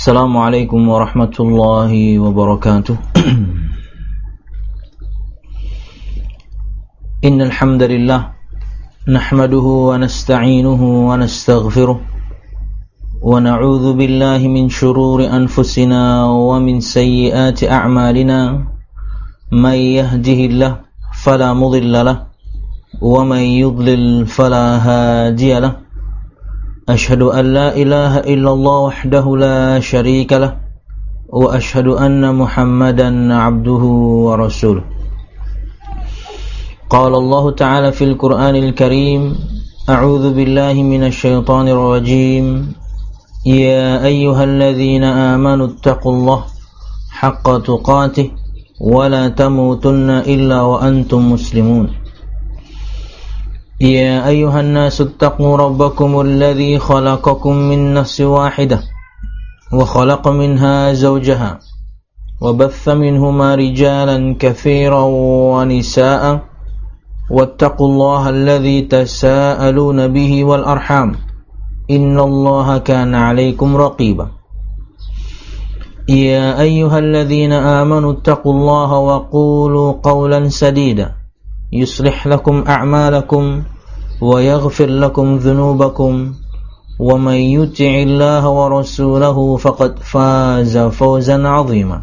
Assalamualaikum warahmatullahi wabarakatuh. Innal hamdalillah nahmaduhu wa nasta'inuhu wa nastaghfiruh wa na'udzu billahi min shururi anfusina wa min sayyiati a'malina. May yahdihillahu fala mudilla lahu wa may yudlil fala hadiya lahu. Ashhadu an la ilaha illallah wahdahu la sharika lah wa ashhadu anna Muhammadan abduhu wa rasuluh. Qala Allah Ta'ala fil Qur'anil Karim, a'udzu billahi minasy syaithanir rajim. Ya ayyuhalladzina amanu ittaqullaha haqqa tuqatih wa la tamutunna illa wa antum muslimun. يا أيها الناس اتقوا ربكم الذي خلقكم من نفس واحدة وخلق منها زوجها وبث منهما رجالا كثيرا ونساء واتقوا الله الذي تساءلون به والأرحام إن الله كان عليكم رقيبا يا أيها الذين آمنوا اتقوا الله وقولوا قولا سديدا يصلح لكم أعمالكم ويغفر لكم ذنوبكم ومن يطع الله ورسوله فقد فاز فوزا عظيما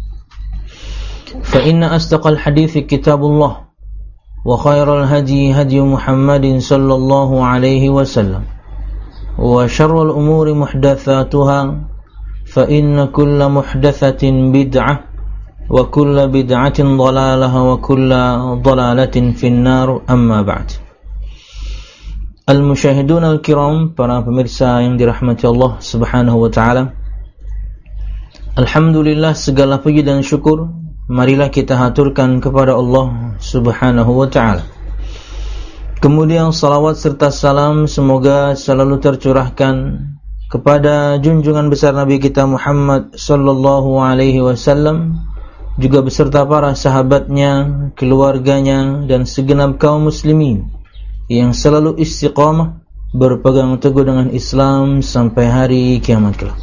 فإن أصدق الحديث كتاب الله وخير الهدي هدي محمد صلى الله عليه وسلم وشر الأمور محدثاتها فإن كل محدثة بدعة وكل بدعة ضلالة وكل ضلالة في النار أما بعد. Al-musyahidun al-kiram, para pemirsa yang dirahmati Allah subhanahu wa ta'ala, alhamdulillah, segala puji dan syukur marilah kita haturkan kepada Allah subhanahu wa ta'ala. Kemudian salawat serta salam semoga selalu tercurahkan kepada junjungan besar Nabi kita Muhammad sallallahu alaihi wasallam, juga beserta para sahabatnya, keluarganya, dan segenap kaum muslimin yang selalu istiqamah berpegang teguh dengan Islam sampai hari kiamat kelak.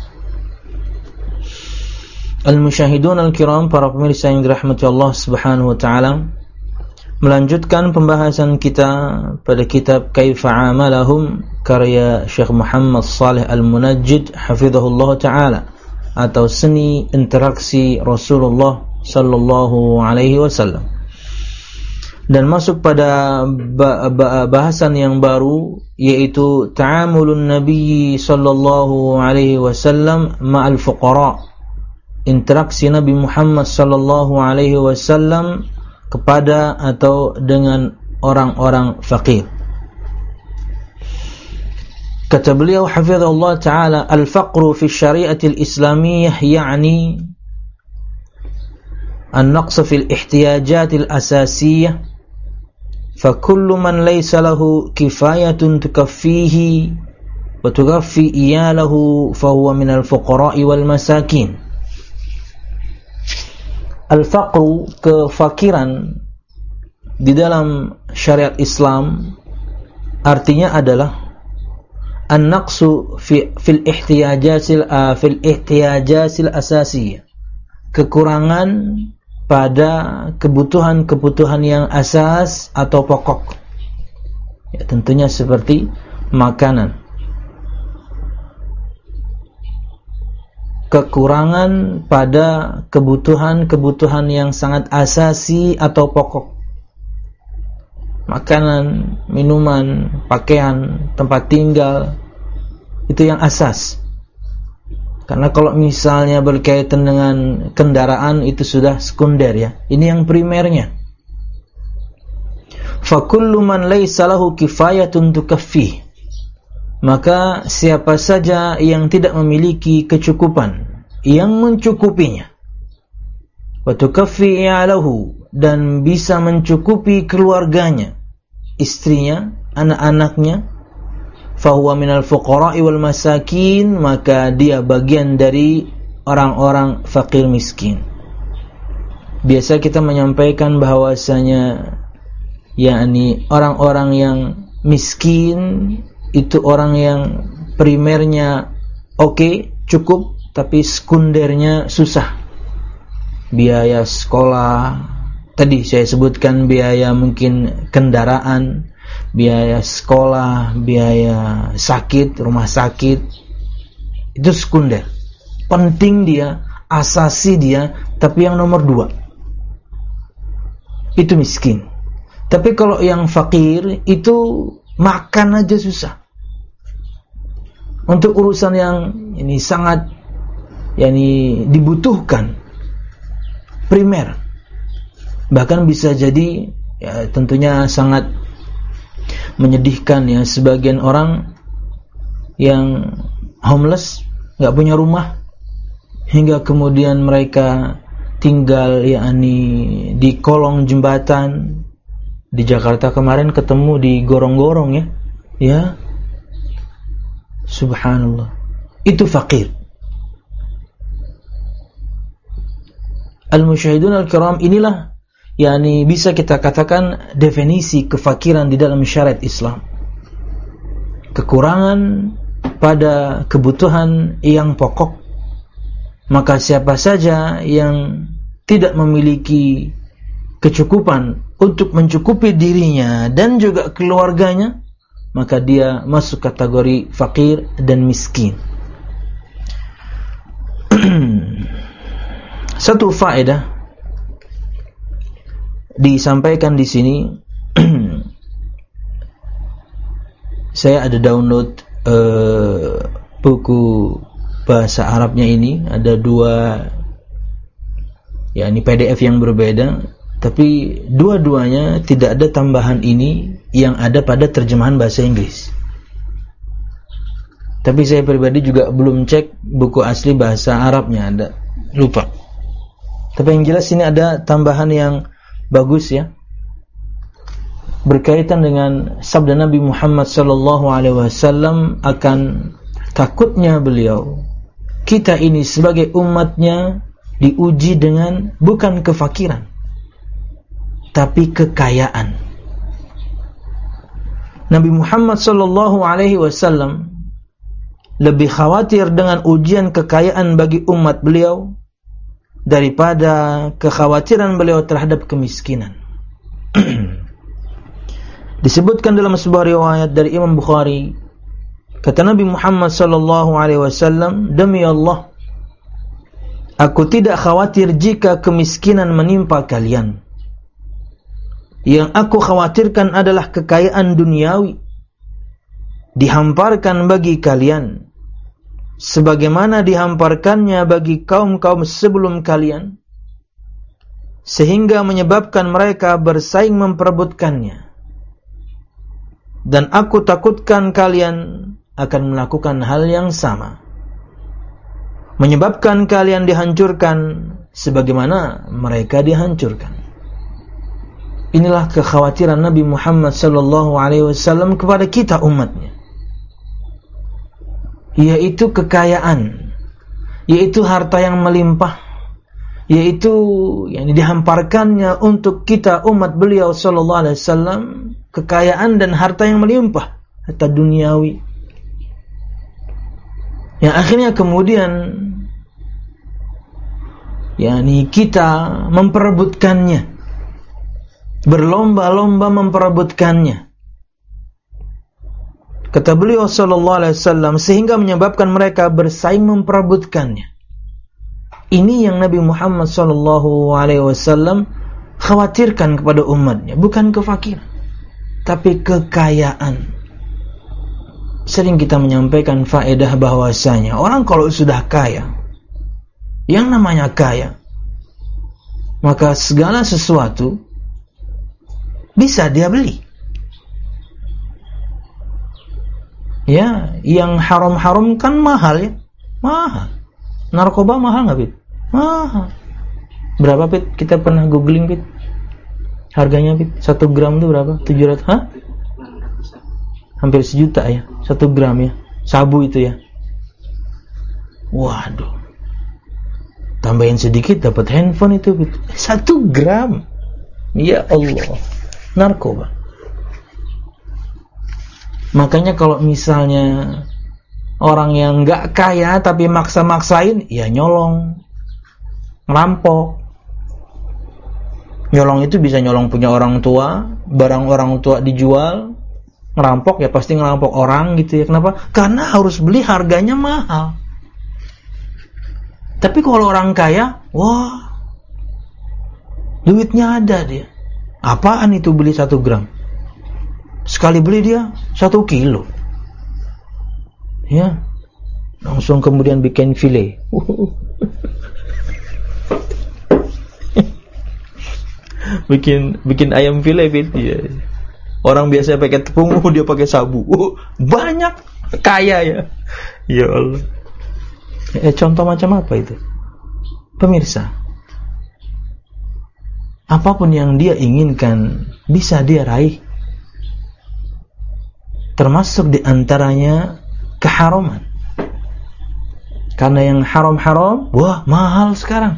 Al-musyahidun al-kiram, para pemirsa yang dirahmati Allah subhanahu wa ta'ala, melanjutkan pembahasan kita pada kitab Kaifa Amalahum karya Syekh Muhammad Salih Al-Munajjid hafizahullah ta'ala, atau seni interaksi Rasulullah sallallahu alaihi wasallam. Dan masuk pada bahasan yang baru, yaitu ta'amulun Nabi sallallahu alaihi wasallam ma'al fuqara, interaksi Nabi Muhammad sallallahu alaihi wasallam kepada atau dengan orang-orang fakir. Kata beliau hafizahullah ta'ala, al-faqru fi syariatil islamiyyah ya'ni an-naqs fi al-ihtiyajat al-asasiyyah, فكل من ليس له كفاية تكفيه وتكفي إياله فهو من الفقراء والمساكين. Al-faqru, kefakiran di dalam syariat Islam, artinya adalah an-naqsu fil ihtiyajatil asasiyah, kekurangan pada kebutuhan-kebutuhan yang asas atau pokok, ya, tentunya seperti makanan. Kekurangan pada kebutuhan-kebutuhan yang sangat asasi atau pokok, makanan, minuman, pakaian, tempat tinggal, itu yang asas. Karena kalau misalnya berkaitan dengan kendaraan, itu sudah sekunder, ya. Ini yang primernya. فَكُلُّ مَنْ لَيْسَ لَهُ كِفَايَةٌ تُكَفِّيهِ, maka siapa saja yang tidak memiliki kecukupan yang mencukupinya, وَتُكَفِّي إِعَلَهُ, dan bisa mencukupi keluarganya, istrinya, anak-anaknya, fahuwa minal fuqara'i wal masakin, maka dia bagian dari orang-orang fakir miskin. Biasa kita menyampaikan bahwasanya yakni orang-orang yang miskin itu orang yang primernya oke, cukup, tapi sekundernya susah. Biaya sekolah, tadi saya sebutkan biaya mungkin kendaraan, biaya sekolah, biaya sakit, rumah sakit, itu sekunder. Penting dia, asasi dia, tapi yang nomor 2 itu miskin. Tapi kalau yang fakir itu makan aja susah. Untuk urusan yang ini sangat dibutuhkan primer, bahkan bisa jadi ya tentunya sangat menyedihkan ya, sebagian orang yang homeless, nggak punya rumah, hingga kemudian mereka tinggal di kolong jembatan. Di Jakarta kemarin ketemu di gorong-gorong ya subhanallah, itu fakir. Al-musyahidun al-kiram, inilah bisa kita katakan definisi kefakiran di dalam syariat Islam. Kekurangan pada kebutuhan yang pokok. Maka siapa saja yang tidak memiliki kecukupan untuk mencukupi dirinya dan juga keluarganya, maka dia masuk kategori fakir dan miskin. Satu faedah disampaikan di sini. Saya ada download buku bahasa Arabnya ini, ada 2 PDF yang berbeda, tapi dua-duanya tidak ada tambahan ini yang ada pada terjemahan bahasa Inggris. Tapi saya pribadi juga belum cek buku asli bahasa Arabnya, ada lupa. Tapi yang jelas ini ada tambahan yang bagus ya, berkaitan dengan sabda Nabi Muhammad SAW akan takutnya beliau, kita ini sebagai umatnya diuji dengan bukan kefakiran, tapi kekayaan. Nabi Muhammad SAW lebih khawatir dengan ujian kekayaan bagi umat beliau daripada kekhawatiran beliau terhadap kemiskinan. Disebutkan dalam sebuah riwayat dari Imam Bukhari, kata Nabi Muhammad SAW, demi Allah, aku tidak khawatir jika kemiskinan menimpa kalian. Yang aku khawatirkan adalah kekayaan duniawi dihamparkan bagi kalian, sebagaimana dihamparkannya bagi kaum-kaum sebelum kalian, sehingga menyebabkan mereka bersaing memperebutkannya. Dan aku takutkan kalian akan melakukan hal yang sama, menyebabkan kalian dihancurkan sebagaimana mereka dihancurkan. Inilah kekhawatiran Nabi Muhammad SAW kepada kita umatnya, yaitu kekayaan, yaitu harta yang melimpah, yaitu yang dihamparkannya untuk kita umat beliau SAW, kekayaan dan harta yang melimpah, harta duniawi, yang akhirnya kemudian kita memperebutkannya, berlomba-lomba memperebutkannya. Kata beliau SAW, sehingga menyebabkan mereka bersaing memperebutkannya. Ini yang Nabi Muhammad SAW khawatirkan kepada umatnya, bukan kefakiran, tapi kekayaan. Sering kita menyampaikan faedah bahwasanya orang kalau sudah kaya, yang namanya kaya, maka segala sesuatu bisa dia beli. Ya, yang haram-haram kan mahal ya, mahal. Narkoba mahal nggak, Pit? Mahal. Berapa, Pit? Kita pernah googling, Pit. Harganya, Pit, 1 gram itu berapa? 700, hah? Hampir 1 juta ya, 1 gram ya. Sabu itu ya. Waduh. Tambahin sedikit dapat handphone itu, Pit. 1 gram. Ya Allah. Narkoba. Makanya kalau misalnya Orang yang nggak kaya tapi maksa-maksain, ya nyolong, ngerampok. Nyolong itu bisa nyolong punya orang tua, barang orang tua dijual, ngerampok ya pasti ngerampok orang gitu ya. Kenapa? Karena harus beli harganya mahal. Tapi kalau orang kaya, wah, duitnya ada dia. Apaan itu beli 1 gram? Sekali beli dia 1 kilo. Ya, langsung kemudian bikin file. bikin ayam file ya. Orang biasa pakai tepung, dia pakai sabu. Banyak, kaya ya. Ya Allah. Contoh macam apa itu? Pemirsa, apapun yang dia inginkan bisa dia raih. Termasuk diantaranya keharaman. Karena yang haram-haram, wah mahal sekarang.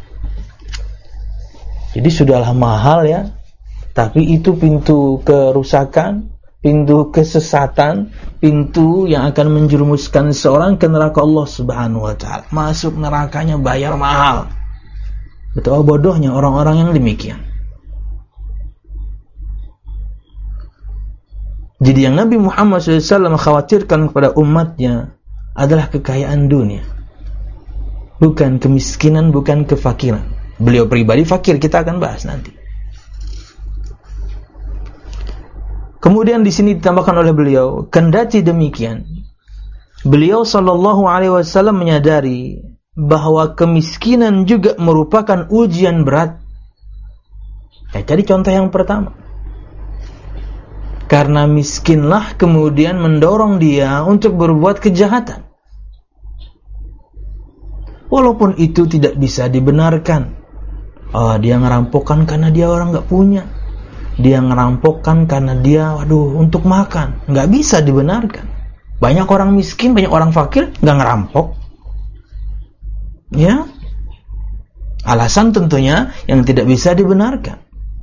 Jadi sudahlah mahal ya, tapi itu pintu kerusakan, pintu kesesatan, pintu yang akan menjerumuskan seorang ke neraka Allah Subhanahu wa taala. Masuk nerakanya bayar mahal. Betapa bodohnya orang-orang yang demikian. Jadi yang Nabi Muhammad SAW khawatirkan kepada umatnya adalah kekayaan dunia, bukan kemiskinan, bukan kefakiran. Beliau pribadi fakir, kita akan bahas nanti. Kemudian di sini ditambahkan oleh beliau, kendati demikian, beliau sallallahu alaihi wasallam menyadari bahwa kemiskinan juga merupakan ujian berat. Jadi contoh yang pertama, karena miskinlah kemudian mendorong dia untuk berbuat kejahatan. Walaupun itu tidak bisa dibenarkan. Dia ngerampokkan karena dia orang gak punya. Dia ngerampokkan karena dia, untuk makan. Gak bisa dibenarkan. Banyak orang miskin, banyak orang fakir gak ngerampok. Ya, alasan tentunya yang tidak bisa dibenarkan.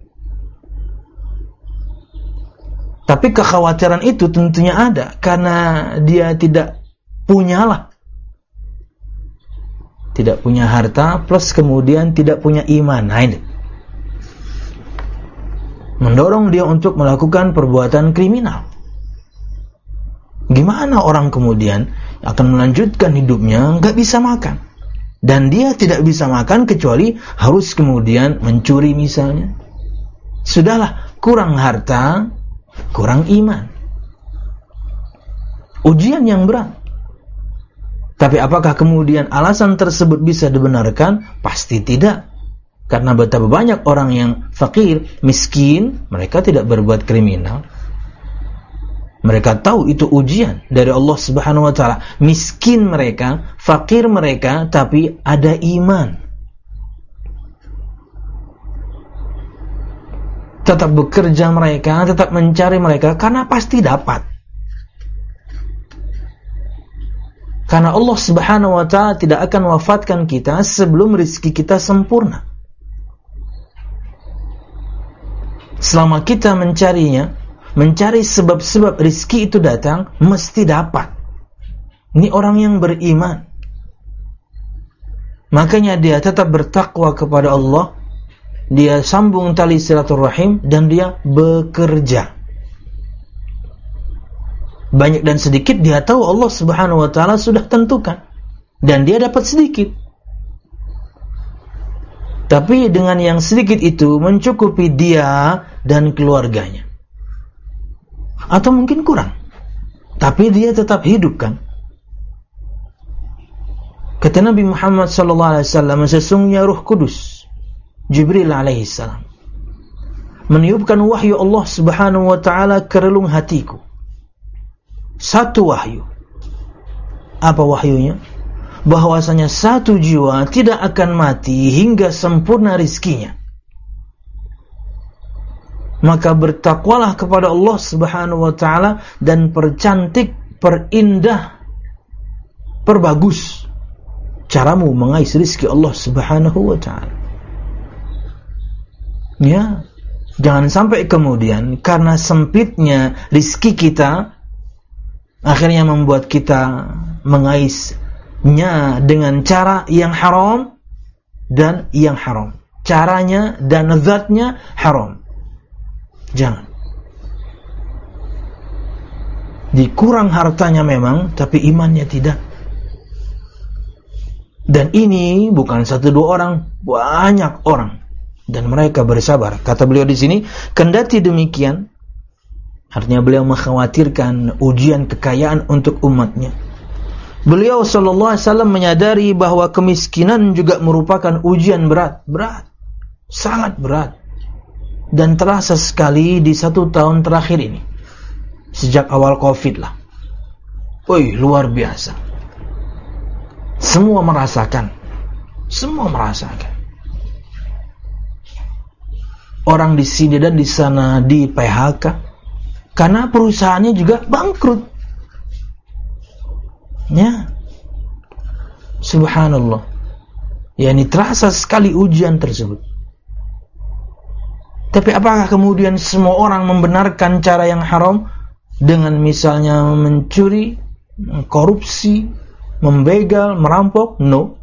Tapi kekhawatiran itu tentunya ada karena dia tidak punyalah. Tidak punya harta plus kemudian tidak punya iman. Nah ini mendorong dia untuk melakukan perbuatan kriminal. Gimana orang kemudian akan melanjutkan hidupnya nggak bisa makan, dan dia tidak bisa makan kecuali harus kemudian mencuri misalnya. Sudahlah, kurang harta, kurang iman. Ujian yang berat. Tapi apakah kemudian alasan tersebut bisa dibenarkan? Pasti tidak. Karena betapa banyak orang yang fakir, miskin, mereka tidak berbuat kriminal. Mereka tahu itu ujian dari Allah Subhanahu wa taala. Miskin mereka, fakir mereka, tapi ada iman. Tetap bekerja mereka, tetap mencari mereka, karena pasti dapat. Karena Allah Subhanahu wa taala tidak akan wafatkan kita sebelum rezeki kita sempurna. Selama kita mencarinya, mencari sebab-sebab rezeki itu datang, mesti dapat. Ini orang yang beriman. Makanya dia tetap bertakwa kepada Allah, dia sambung tali silaturahim, dan dia bekerja. Banyak dan sedikit dia tahu Allah Subhanahu wa taala sudah tentukan, dan dia dapat sedikit. Tapi dengan yang sedikit itu mencukupi dia dan keluarganya. Atau mungkin kurang, tapi dia tetap hidup kan. Kata Nabi Muhammad SAW, sesungguhnya Ruh Kudus, Jibril alaihissalam, meniupkan wahyu Allah Subhanahu wa taala ke relung hatiku. Satu wahyu. Apa wahyunya? Bahwasanya satu jiwa tidak akan mati hingga sempurna rizkinya. Maka bertakwalah kepada Allah Subhanahu wa taala dan percantik, perindah, perbagus caramu mengais rizki Allah Subhanahu wa taala. Ya, jangan sampai kemudian karena sempitnya rizki kita, akhirnya membuat kita mengaisnya dengan cara yang haram dan yang haram. Caranya dan zatnya haram. Jangan. Dikurang hartanya memang, tapi imannya tidak. Dan ini bukan 1-2 orang, banyak orang, dan mereka bersabar. Kata beliau di sini, kendati demikian, artinya beliau mengkhawatirkan ujian kekayaan untuk umatnya. Beliau sallallahu alaihi wasallam menyadari bahwa kemiskinan juga merupakan ujian berat, sangat berat, dan terasa sekali di 1 tahun terakhir ini. Sejak awal Covid lah. Luar biasa. Semua merasakan. Orang di sini dan di sana di PHK karena perusahaannya juga bangkrut. Ya. Subhanallah. Yani terasa sekali ujian tersebut. Tapi apakah kemudian semua orang membenarkan cara yang haram? Dengan misalnya mencuri, korupsi, membegal, merampok? No.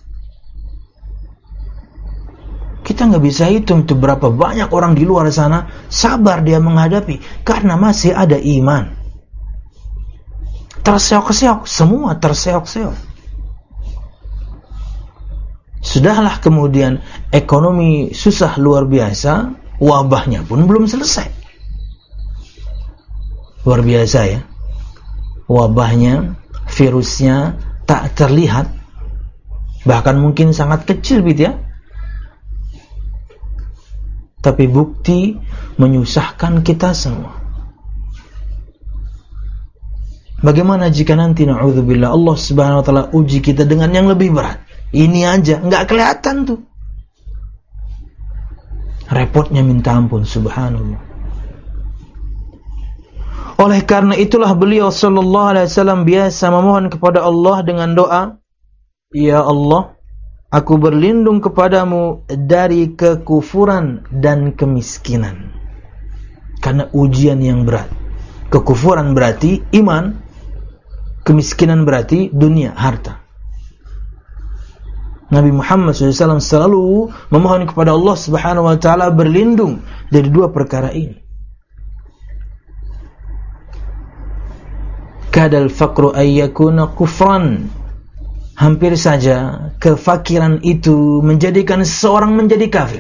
Kita nggak bisa hitung itu berapa banyak orang di luar sana sabar dia menghadapi karena masih ada iman. Terseok-seok, semua terseok-seok. Sudahlah kemudian ekonomi susah luar biasa, wabahnya pun belum selesai. Luar biasa ya. Wabahnya, virusnya tak terlihat. Bahkan mungkin sangat kecil gitu ya. Tapi bukti menyusahkan kita semua. Bagaimana jika nanti na'udzubillah Allah subhanahu wa ta'ala uji kita dengan yang lebih berat? Ini aja, nggak kelihatan tuh. Repotnya minta ampun, subhanallah. Oleh karena itulah beliau sallallahu alaihi wasallam biasa memohon kepada Allah dengan doa, Ya Allah, aku berlindung kepadamu dari kekufuran dan kemiskinan. Karena ujian yang berat. Kekufuran berarti iman, kemiskinan berarti dunia, harta. Nabi Muhammad SAW selalu memohon kepada Allah Subhanahu wa ta'ala berlindung dari 2 perkara ini. Kadal faqru ayyakuna kufran. Hampir saja kefakiran itu menjadikan seseorang menjadi kafir.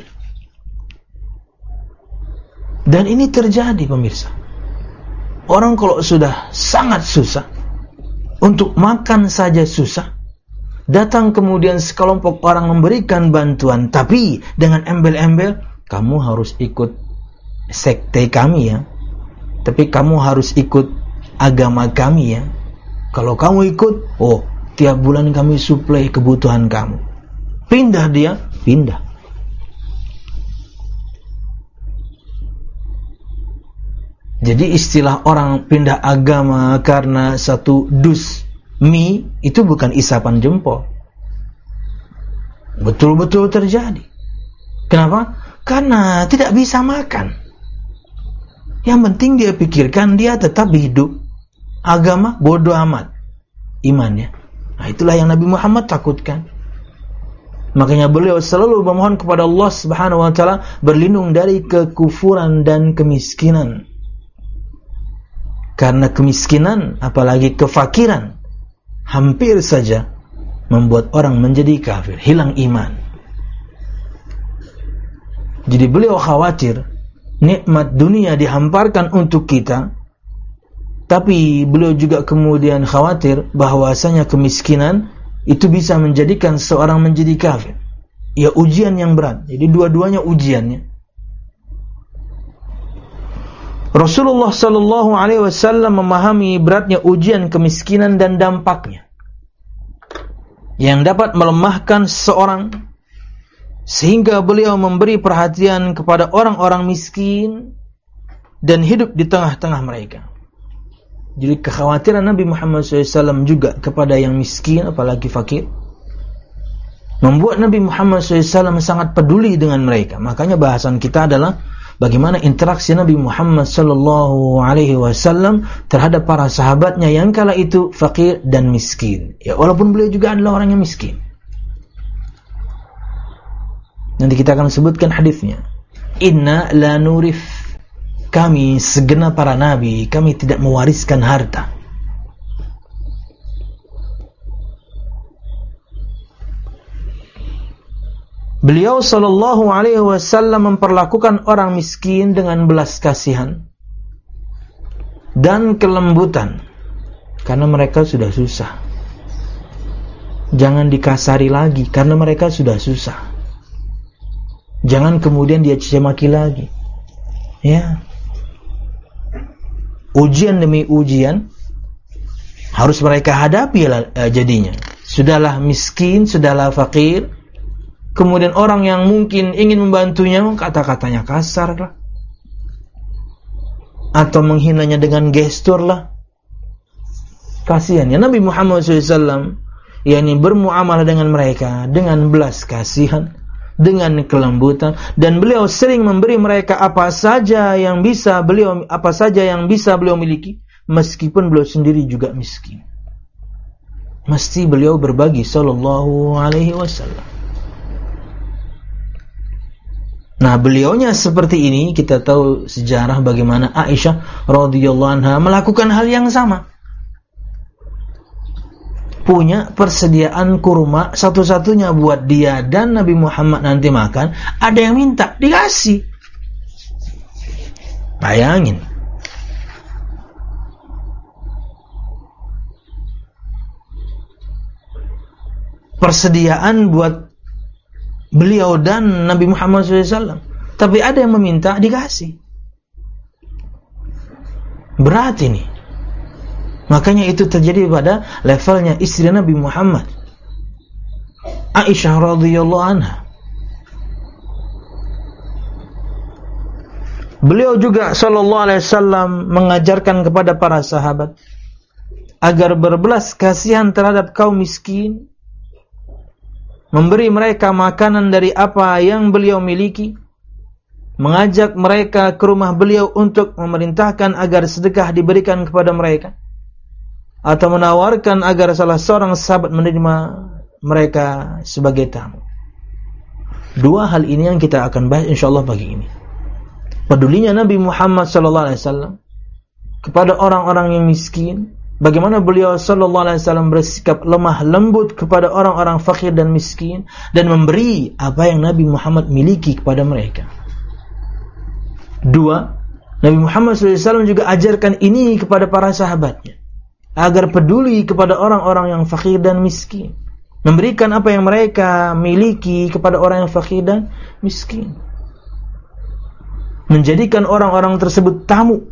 Dan ini terjadi pemirsa. Orang kalau sudah sangat susah, untuk makan saja susah, datang kemudian sekelompok orang memberikan bantuan, tapi dengan embel-embel, kamu harus ikut sekte kami ya, tapi kamu harus ikut agama kami ya. Kalau kamu ikut, tiap bulan kami suplai kebutuhan kamu. Pindah dia, pindah. Jadi istilah orang pindah agama karena 1 dus mie itu bukan isapan jempol. Betul-betul terjadi. Kenapa? Karena tidak bisa makan. Yang penting dia pikirkan dia tetap hidup. Agama bodoh amat, imannya. Nah, itulah yang Nabi Muhammad takutkan. Makanya beliau selalu memohon kepada Allah Subhanahu wa ta'ala berlindung dari kekufuran dan kemiskinan. Karena kemiskinan, apalagi kefakiran, hampir saja membuat orang menjadi kafir, hilang iman. Jadi beliau khawatir nikmat dunia dihamparkan untuk kita, tapi beliau juga kemudian khawatir bahwasanya kemiskinan itu bisa menjadikan seorang menjadi kafir. Ya, ujian yang berat. Jadi dua-duanya ujiannya. Rasulullah sallallahu alaihi wasallam memahami beratnya ujian kemiskinan dan dampaknya yang dapat melemahkan seseorang, sehingga beliau memberi perhatian kepada orang-orang miskin dan hidup di tengah-tengah mereka. Jadi kekhawatiran Nabi Muhammad SAW juga kepada yang miskin, apalagi fakir, membuat Nabi Muhammad SAW sangat peduli dengan mereka. Makanya bahasan kita adalah bagaimana interaksi Nabi Muhammad sallallahu alaihi wasallam terhadap para sahabatnya yang kala itu fakir dan miskin. Ya, walaupun beliau juga adalah orang yang miskin. Nanti kita akan sebutkan hadisnya. Inna la nurif, kami segenap para nabi, kami tidak mewariskan harta. Beliau sallallahu alaihi wasallam memperlakukan orang miskin dengan belas kasihan dan kelembutan karena mereka sudah susah. Jangan dikasari lagi karena mereka sudah susah. Jangan kemudian dia caci maki lagi. Ya. Ujian demi ujian harus mereka hadapi jadinya. Sudahlah miskin, sudahlah fakir. Kemudian orang yang mungkin ingin membantunya, kata-katanya kasar lah. Atau menghinanya dengan gestur lah. Kasihannya Nabi Muhammad SAW, yakni bermuamalah dengan mereka dengan belas kasihan, dengan kelembutan, dan beliau sering memberi mereka apa saja yang bisa beliau miliki, meskipun beliau sendiri juga miskin. Mesti beliau berbagi sallallahu alaihi wasallam. Nah, beliaunya seperti ini, kita tahu sejarah bagaimana Aisyah radhiyallahu anha melakukan hal yang sama. Punya persediaan kurma satu-satunya buat dia dan Nabi Muhammad nanti makan, ada yang minta, dikasih. Bayangin. Persediaan buat beliau dan Nabi Muhammad SAW, tapi ada yang meminta, dikasih. Berat ini. Makanya itu terjadi pada levelnya istri Nabi Muhammad, Aisyah radhiyallahu anha. Beliau juga sallallahu alaihi wasallam mengajarkan kepada para sahabat agar berbelas kasihan terhadap kaum miskin, memberi mereka makanan dari apa yang beliau miliki, mengajak mereka ke rumah beliau untuk memerintahkan agar sedekah diberikan kepada mereka, atau menawarkan agar salah seorang sahabat menerima mereka sebagai tamu. Dua hal ini yang kita akan bahas insyaallah pagi ini. Pedulinya Nabi Muhammad SAW kepada orang-orang yang miskin, bagaimana beliau sallallahu alaihi wasallam bersikap lemah lembut kepada orang-orang fakir dan miskin, dan memberi apa yang Nabi Muhammad miliki kepada mereka. Dua, Nabi Muhammad SAW juga ajarkan ini kepada para sahabatnya, agar peduli kepada orang-orang yang fakir dan miskin, memberikan apa yang mereka miliki kepada orang yang fakir dan miskin, menjadikan orang-orang tersebut tamu.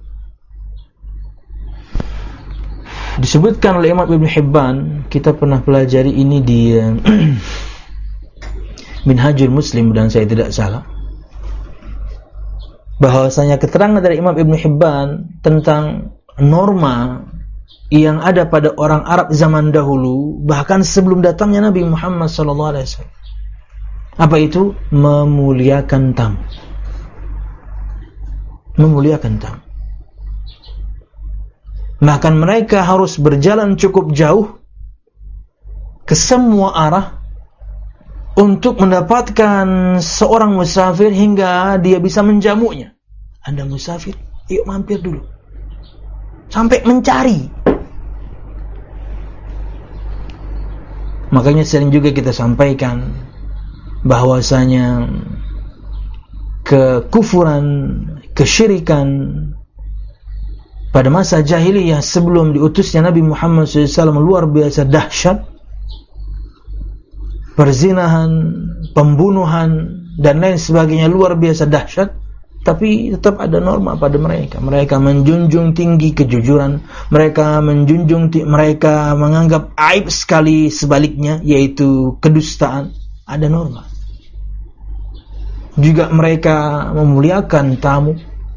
Disebutkan oleh Imam Ibn Hibban, kita pernah pelajari ini di Minhajul Muslim dan saya tidak salah, bahwasanya keterangan dari Imam Ibn Hibban tentang norma yang ada pada orang Arab zaman dahulu, bahkan sebelum datangnya Nabi Muhammad SAW. Apa itu? Memuliakan tamu. Memuliakan tamu. Bahkan mereka harus berjalan cukup jauh ke semua arah untuk mendapatkan seorang musafir hingga dia bisa menjamunya. Anda musafir, yuk mampir dulu. Sampai mencari. Makanya sering juga kita sampaikan bahwasanya kekufuran, kesyirikan pada masa jahiliyah sebelum diutusnya Nabi Muhammad SAW luar biasa dahsyat. Perzinahan, pembunuhan, dan lain sebagainya luar biasa dahsyat. Tapi tetap ada norma pada mereka. Mereka menjunjung tinggi kejujuran. Mereka mereka menganggap aib sekali sebaliknya, yaitu kedustaan. Ada norma. Juga mereka memuliakan tamu.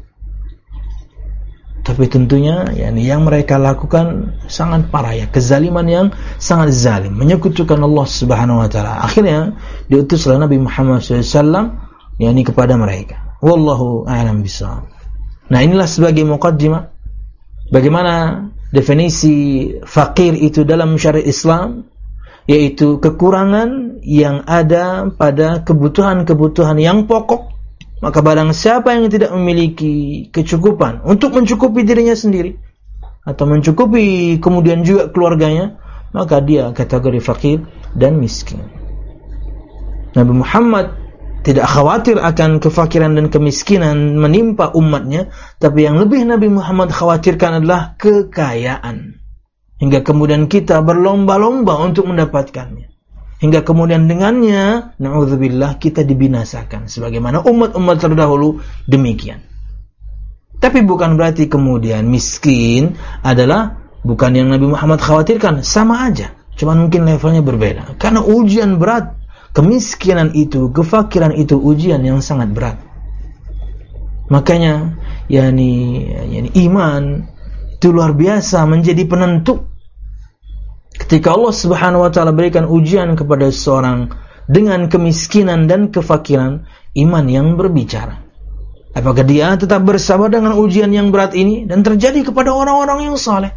Tapi tentunya yang mereka lakukan sangat parah, ya, kezaliman yang sangat zalim, menyekutukan Allah Subhanahu wa taala. Akhirnya diutuslah Nabi Muhammad SAW kepada mereka. Wallahu a'lam bishawab. Nah, inilah sebagai muqaddimah bagaimana definisi fakir itu dalam syariat Islam, yaitu kekurangan yang ada pada kebutuhan-kebutuhan yang pokok. Maka barang siapa yang tidak memiliki kecukupan untuk mencukupi dirinya sendiri atau mencukupi kemudian juga keluarganya, maka dia kategori fakir dan miskin. Nabi Muhammad tidak khawatir akan kefakiran dan kemiskinan menimpa umatnya, tapi yang lebih Nabi Muhammad khawatirkan adalah kekayaan. Hingga kemudian kita berlomba-lomba untuk mendapatkannya. Hingga kemudian dengannya, na'udzubillah, kita dibinasakan. Sebagaimana umat-umat terdahulu demikian. Tapi bukan berarti kemudian miskin adalah bukan yang Nabi Muhammad khawatirkan. Sama aja. Cuma mungkin levelnya berbeda. Karena ujian berat. Kemiskinan itu, kefakiran itu ujian yang sangat berat. Makanya iman itu luar biasa menjadi penentu. Ketika Allah Subhanahu wa taala berikan ujian kepada seseorang dengan kemiskinan dan kefakiran, iman yang berbicara. Apakah dia tetap bersabar dengan ujian yang berat ini? Dan terjadi kepada orang-orang yang saleh.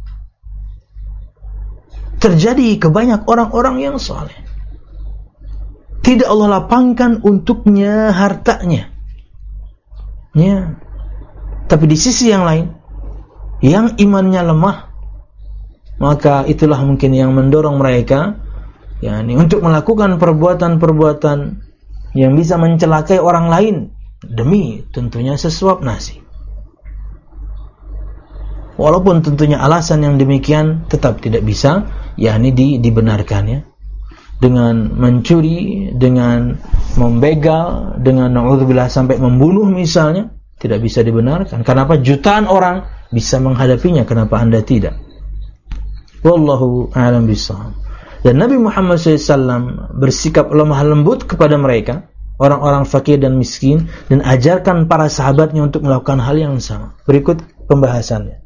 Terjadi ke banyak orang-orang yang saleh. Tidak Allah lapangkan untuknya hartanya. Ya. Tapi di sisi yang lain, yang imannya lemah, maka itulah mungkin yang mendorong mereka untuk melakukan perbuatan-perbuatan yang bisa mencelakai orang lain demi tentunya sesuap nasi. Walaupun tentunya alasan yang demikian tetap tidak bisa dibenarkan, ya. Dengan mencuri, dengan membegal, dengan na'udzubillah sampai membunuh misalnya, tidak bisa dibenarkan. Kenapa jutaan orang bisa menghadapinya, kenapa Anda tidak? Wallahu a'lam bishawab. Dan Nabi Muhammad SAW bersikap lemah lembut kepada mereka, orang-orang fakir dan miskin, dan ajarkan para sahabatnya untuk melakukan hal yang sama. Berikut pembahasannya.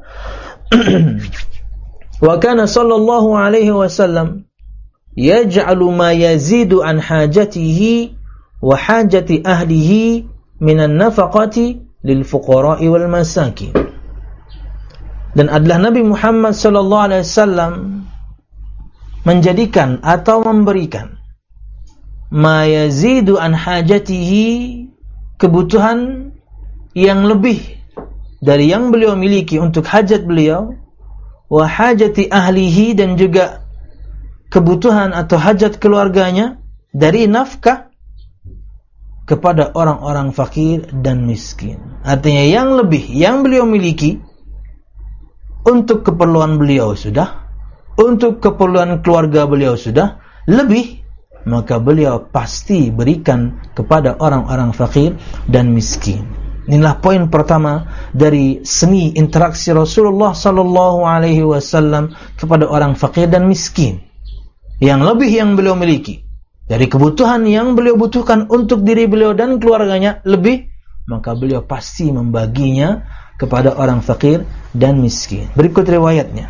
Wa kana sallallahu alaihi wasallam yaj'alu ma yazidu an hajatihi wa hajati ahlihi minan nafaqati lil fuqara'i wal masakin. Dan adalah Nabi Muhammad sallallahu alaihi wasallam menjadikan atau memberikan ma yazidu an hajatihi, kebutuhan yang lebih dari yang beliau miliki untuk hajat beliau, wa hajati ahlihi, dan juga kebutuhan atau hajat keluarganya dari nafkah kepada orang-orang fakir dan miskin. Artinya yang lebih yang beliau miliki untuk keperluan beliau sudah, untuk keperluan keluarga beliau sudah, lebih maka beliau pasti berikan kepada orang-orang fakir dan miskin. Inilah poin pertama dari seni interaksi Rasulullah sallallahu alaihi wasallam kepada orang fakir dan miskin. Yang lebih yang beliau miliki dari kebutuhan yang beliau butuhkan untuk diri beliau dan keluarganya lebih, maka beliau pasti membaginya kepada orang fakir dan miskin. Berikut riwayatnya.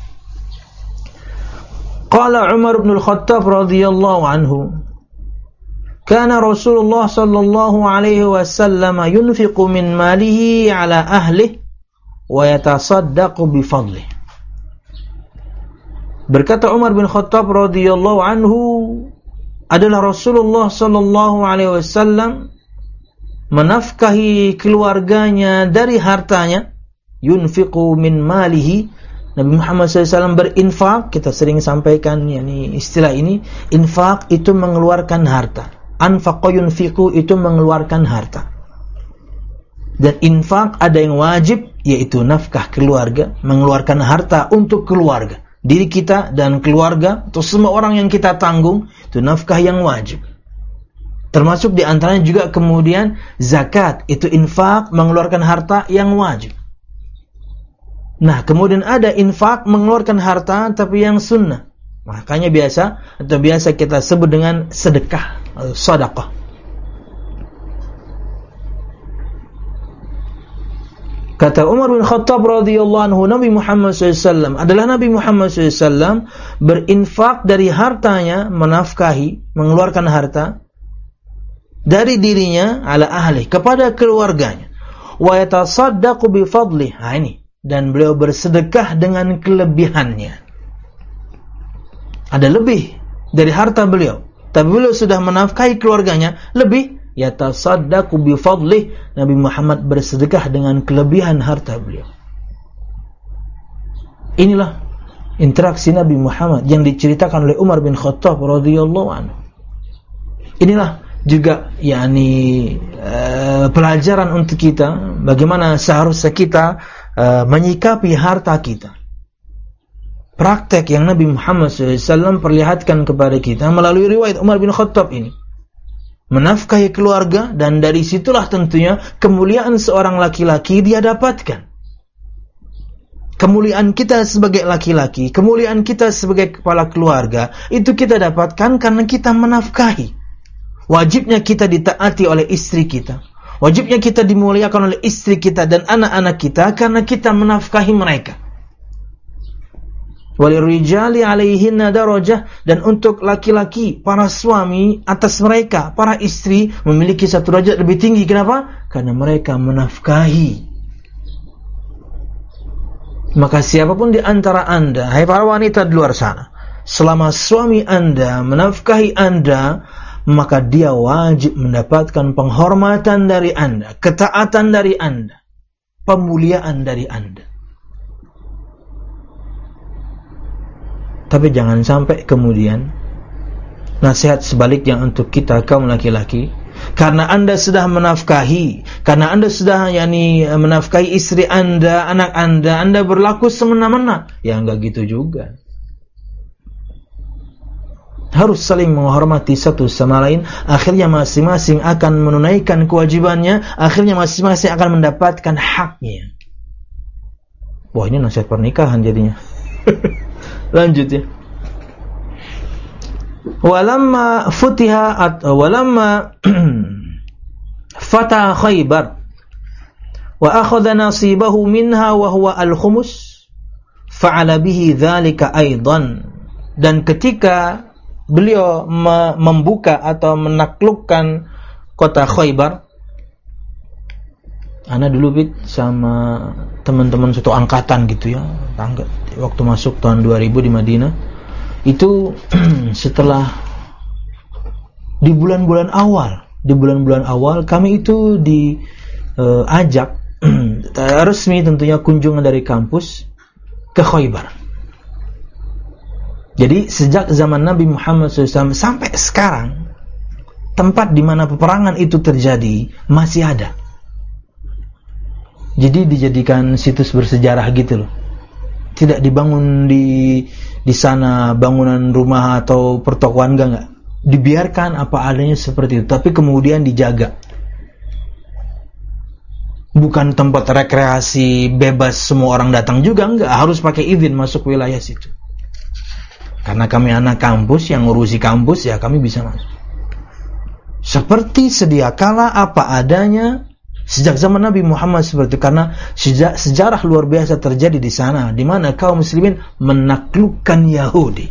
Qala Umar bin Al-Khattab radhiyallahu anhu, kana Rasulullah sallallahu alaihi wasallam yunfiqu min malihi ala ahlihi wa yatasaddaqu bi fadlihi. Berkata Umar bin Khattab radhiyallahu anhu, adalah Rasulullah sallallahu alaihi wasallam menafkahi keluarganya dari hartanya, yunfiqu min malihi. Nabi Muhammad SAW berinfak. Kita sering sampaikan istilah ini, infak itu mengeluarkan harta. Anfaqa yunfiqu itu mengeluarkan harta. Dan infak ada yang wajib, yaitu nafkah keluarga, mengeluarkan harta untuk keluarga, diri kita dan keluarga atau semua orang yang kita tanggung, itu nafkah yang wajib. Termasuk di antaranya juga kemudian zakat, itu infak mengeluarkan harta yang wajib. Nah, kemudian ada infak mengeluarkan harta tapi yang sunnah. Makanya biasa kita sebut dengan sedekah atau sedekah. Kata Umar bin Khattab radhiyallahu anhu, Nabi Muhammad SAW berinfak dari hartanya, menafkahi, mengeluarkan harta dari dirinya ala ahli, kepada keluarganya. Wa yatasaddaqu bi fadlih. Ini. Dan beliau bersedekah dengan kelebihannya. Ada lebih dari harta beliau, tapi beliau sudah menafkahi keluarganya, lebih yatasaddaqu bi fadlih. Nabi Muhammad bersedekah dengan kelebihan harta beliau. Inilah interaksi Nabi Muhammad yang diceritakan oleh Umar bin Khattab radhiyallahu anhu. Inilah juga pelajaran untuk kita bagaimana seharusnya kita menyikapi harta kita. Praktek yang Nabi Muhammad SAW perlihatkan kepada kita melalui riwayat Umar bin Khattab ini. Menafkahi keluarga, dan dari situlah tentunya kemuliaan seorang laki-laki dia dapatkan. Kemuliaan kita sebagai laki-laki, kemuliaan kita sebagai kepala keluarga, itu kita dapatkan karena kita menafkahi. Wajibnya kita ditaati oleh istri kita. Wajibnya kita dimuliakan oleh istri kita dan anak-anak kita karena kita menafkahi mereka. Walirijali alaihinna darajah, dan untuk laki-laki, para suami atas mereka, para istri memiliki satu derajat lebih tinggi. Kenapa? Karena mereka menafkahi. Maka siapapun di antara anda, hai para wanita di luar sana, selama suami anda menafkahi anda, maka dia wajib mendapatkan penghormatan dari anda, ketaatan dari anda, pemuliaan dari anda. Tapi jangan sampai kemudian nasihat sebaliknya untuk kita kaum laki-laki, karena anda sudah menafkahi, karena anda sudah menafkahi istri anda, anak anda berlaku semena-mena. Ya enggak gitu juga. Harus saling menghormati satu sama lain. Akhirnya masing-masing akan menunaikan kewajibannya. Akhirnya masing-masing akan mendapatkan haknya. Wah, ini nasihat pernikahan jadinya. Lanjut ya. Walamma fata Khaybar wa akhadha nasibahu minha wa huwa al-khumus fa'ala bihi dzalika aidan. Dan ketika beliau membuka atau menaklukkan kota Khaybar, ana dulu sama teman-teman satu angkatan gitu ya, waktu masuk tahun 2000 di Madinah. Itu setelah di bulan-bulan awal kami itu diajak resmi tentunya kunjungan dari kampus ke Khaybar. Jadi sejak zaman Nabi Muhammad SAW sampai sekarang, tempat di mana peperangan itu terjadi masih ada. Jadi dijadikan situs bersejarah gitu loh. Tidak dibangun di sana bangunan rumah atau pertokoan, enggak. Dibiarkan apa adanya seperti itu, tapi kemudian dijaga. Bukan tempat rekreasi bebas semua orang datang juga, enggak. Harus pakai izin masuk wilayah situ. Karena kami anak kampus yang ngurusi kampus, ya kami bisa masuk. Seperti sedia kala apa adanya sejak zaman Nabi Muhammad seperti itu. Karena sejarah luar biasa terjadi di sana, di mana kaum muslimin menaklukkan Yahudi.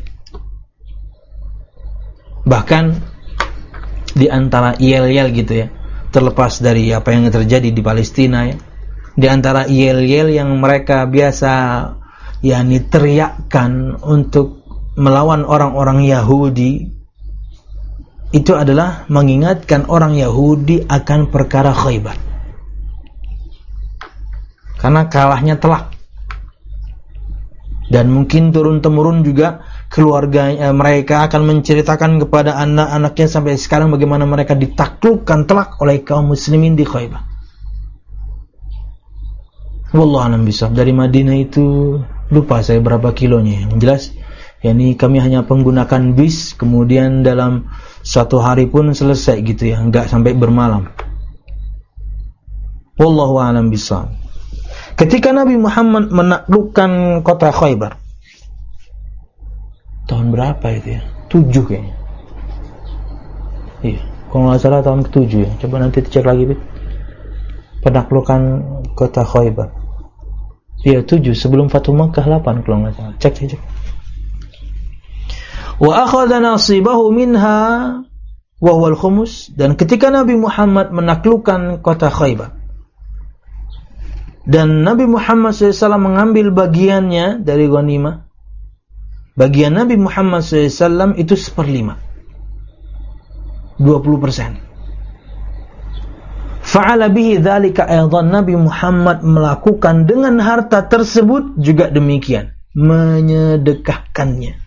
Bahkan di antara yel-yel gitu ya, terlepas dari apa yang terjadi di Palestina ya, di antara yel-yel yang mereka biasa teriakkan untuk melawan orang-orang Yahudi, itu adalah mengingatkan orang Yahudi akan perkara Khaybar. Karena kalahnya telak. Dan mungkin turun-temurun juga keluarga mereka akan menceritakan kepada anak-anaknya sampai sekarang bagaimana mereka ditaklukkan telak oleh kaum muslimin di Khaybar. Wallahu a'lam bishawab. Dari Madinah itu lupa saya berapa kilonya. Yang jelas kami hanya menggunakan bis, kemudian dalam suatu hari pun selesai gitu ya, enggak sampai bermalam. Wallahu a'lam bishawab. Ketika Nabi Muhammad menaklukkan kota Khaybar, tahun berapa itu ya? 7 kayaknya. Iya, kalau nggak salah tahun ke-7 ya. Coba nanti cek lagi, penaklukan kota Khaybar. Iya, 7 sebelum Fathu Makkah 8 kalau nggak salah. Cek. Wa akhadha nasibahu minha, wa huwal khumus, dan ketika Nabi Muhammad menaklukkan kota Khaybar dan Nabi Muhammad SAW mengambil bagiannya dari ghanimah, bagian Nabi Muhammad SAW itu 1/5, 20%. Fa'ala bihi dzalika aidan, Nabi Muhammad melakukan dengan harta tersebut juga demikian, menyedekahkannya.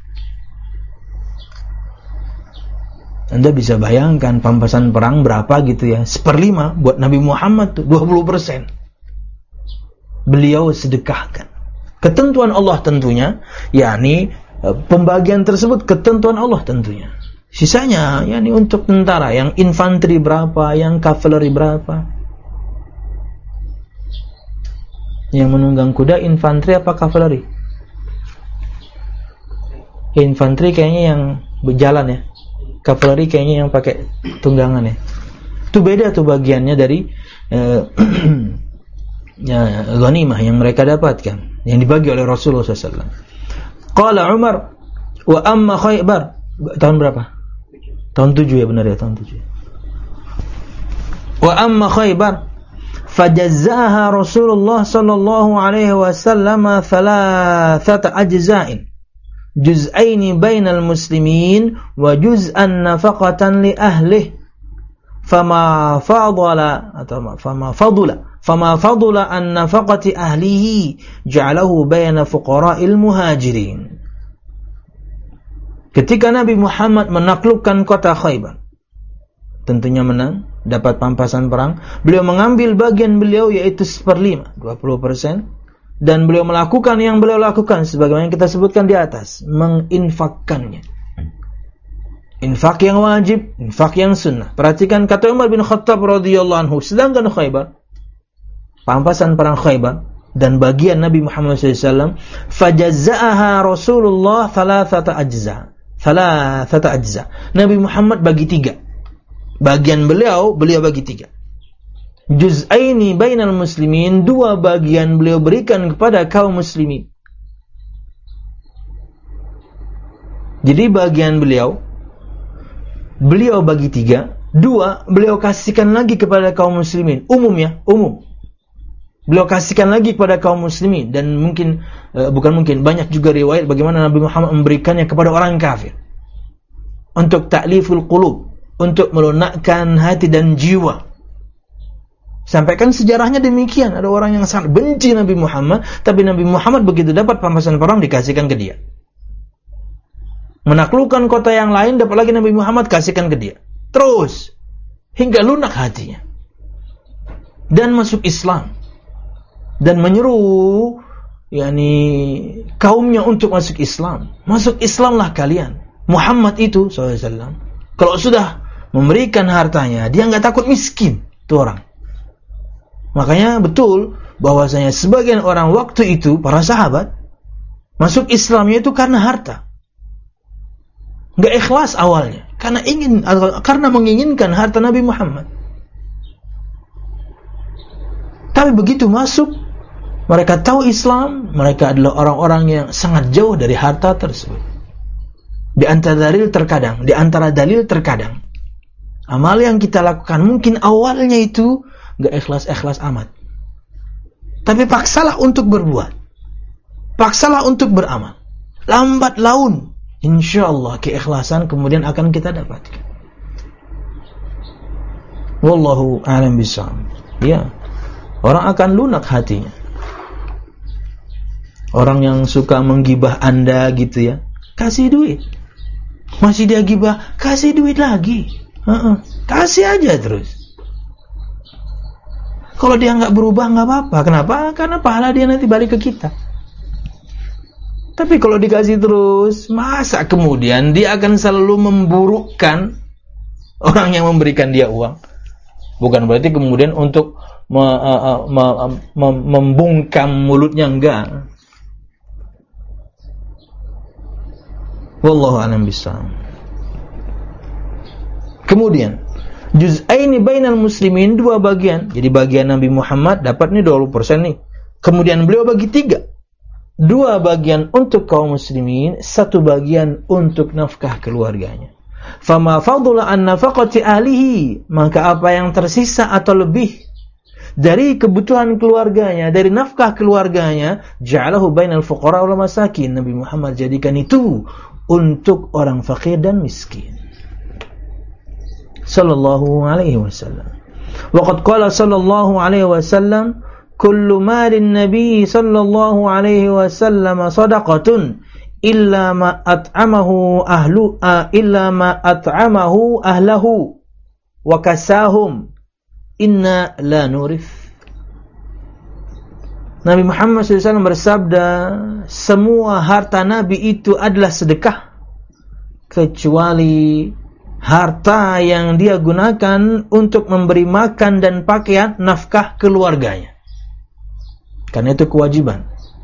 Anda bisa bayangkan pampasan perang berapa gitu ya, 1/5 buat Nabi Muhammad tuh 20%. Beliau sedekahkan. Ketentuan Allah tentunya, yakni pembagian tersebut ketentuan Allah tentunya. Sisanya yakni untuk tentara, yang infanteri berapa, yang kavaleri berapa. Yang menunggang kuda infanteri apa kavaleri? Infanteri kayaknya yang berjalan ya. Kavaleri kayaknya yang pakai tunggangan ya. Itu beda tuh bagiannya dari ghanimah yang mereka dapatkan, yang dibagi oleh Rasulullah SAW. Qala Umar, wa amma Khaybar, tahun berapa? Tahun 7 ya, benar ya, tahun 7. Wa amma Khaybar fajazzaha Rasulullah sallallahu alaihi wasallam 3 ajza'in, juz'aini bainal muslimin wa juz'an nafaqatan li ahlihi, fama fadula an nafaqati ahlihi ja'alahu baina fuqara'il muhajirin. Ketika Nabi Muhammad menaklukkan kota Khaybar, tentunya menang, dapat pampasan perang, beliau mengambil bagian beliau yaitu 1/5, 20%, dan beliau melakukan yang beliau lakukan sebagaimana yang kita sebutkan di atas, menginfakkannya. Infak yang wajib, infak yang sunnah. Perhatikan kata Umar bin Khattab radhiyallahu anhu, sedangkan Khaybar, pampasan perang Khaybar dan bagian Nabi Muhammad SAW, fajazza'aha Rasulullah 3 ajza. Nabi Muhammad bagi 3. Bagian beliau bagi 3. Juz'aini bainal muslimin, 2 bagian beliau berikan kepada kaum muslimin. Jadi bagian beliau bagi 3, 2 beliau kasihkan lagi kepada kaum muslimin. Umum. Beliau kasihkan lagi kepada kaum muslimin, dan banyak juga riwayat bagaimana Nabi Muhammad memberikannya kepada orang kafir untuk ta'liful qulub, untuk melunakkan hati dan jiwa. Sampaikan sejarahnya demikian, ada orang yang sangat benci Nabi Muhammad, tapi Nabi Muhammad begitu dapat pampasan perang dikasihkan ke dia. Menaklukkan kota yang lain, dapat lagi Nabi Muhammad kasihkan ke dia. Terus hingga lunak hatinya dan masuk Islam, dan menyeru kaumnya untuk masuk Islam. Masuk Islamlah kalian. Muhammad itu SAW, kalau sudah memberikan hartanya, dia nggak takut miskin tuh orang. Makanya betul bahwasanya sebagian orang waktu itu, para sahabat, masuk Islamnya itu karena harta. Nggak ikhlas awalnya, karena menginginkan harta Nabi Muhammad. Tapi begitu masuk, mereka tahu Islam, mereka adalah orang-orang yang sangat jauh dari harta tersebut. Di antara dalil terkadang amal yang kita lakukan mungkin awalnya itu gak ikhlas-ikhlas amat, tapi paksalah untuk berbuat, paksalah untuk beramal, lambat laun insyaallah keikhlasan kemudian akan kita dapatkan. Wallahu a'lam bishawab. Ya, orang akan lunak hatinya. Orang yang suka menggibah Anda gitu ya, kasih duit. Masih dia gibah, kasih duit lagi. Kasih aja terus. Kalau dia nggak berubah nggak apa-apa. Kenapa? Karena pahala dia nanti balik ke kita. Tapi kalau dikasih terus, masa kemudian dia akan selalu memburukkan orang yang memberikan dia uang? Bukan berarti kemudian untuk membungkam mulutnya, enggak. Wallahu a'lam bishawab. Kemudian juz'aini bainal muslimin, 2 bagian. Jadi bagian Nabi Muhammad dapat nih 20% nih. Kemudian beliau bagi 3. 2 bagian untuk kaum muslimin, 1 bagian untuk nafkah keluarganya. Fama fadula an nafaqati ahlihi, maka apa yang tersisa atau lebih dari kebutuhan keluarganya, dari nafkah keluarganya, ja'alahu bainal fuqara wal masakin. Nabi Muhammad jadikan itu untuk orang fakir dan miskin. Sallallahu alaihi wasallam. Wa qad qala sallallahu alaihi wasallam, kullu malin nabi sallallahu alaihi wasallam sadaqatun illa ma at'amahu ahlahu wa kasahum inna la nurith. Nabi Muhammad SAW bersabda, semua harta Nabi itu adalah sedekah kecuali harta yang dia gunakan untuk memberi makan dan pakaian, nafkah keluarganya. Karena itu kewajiban.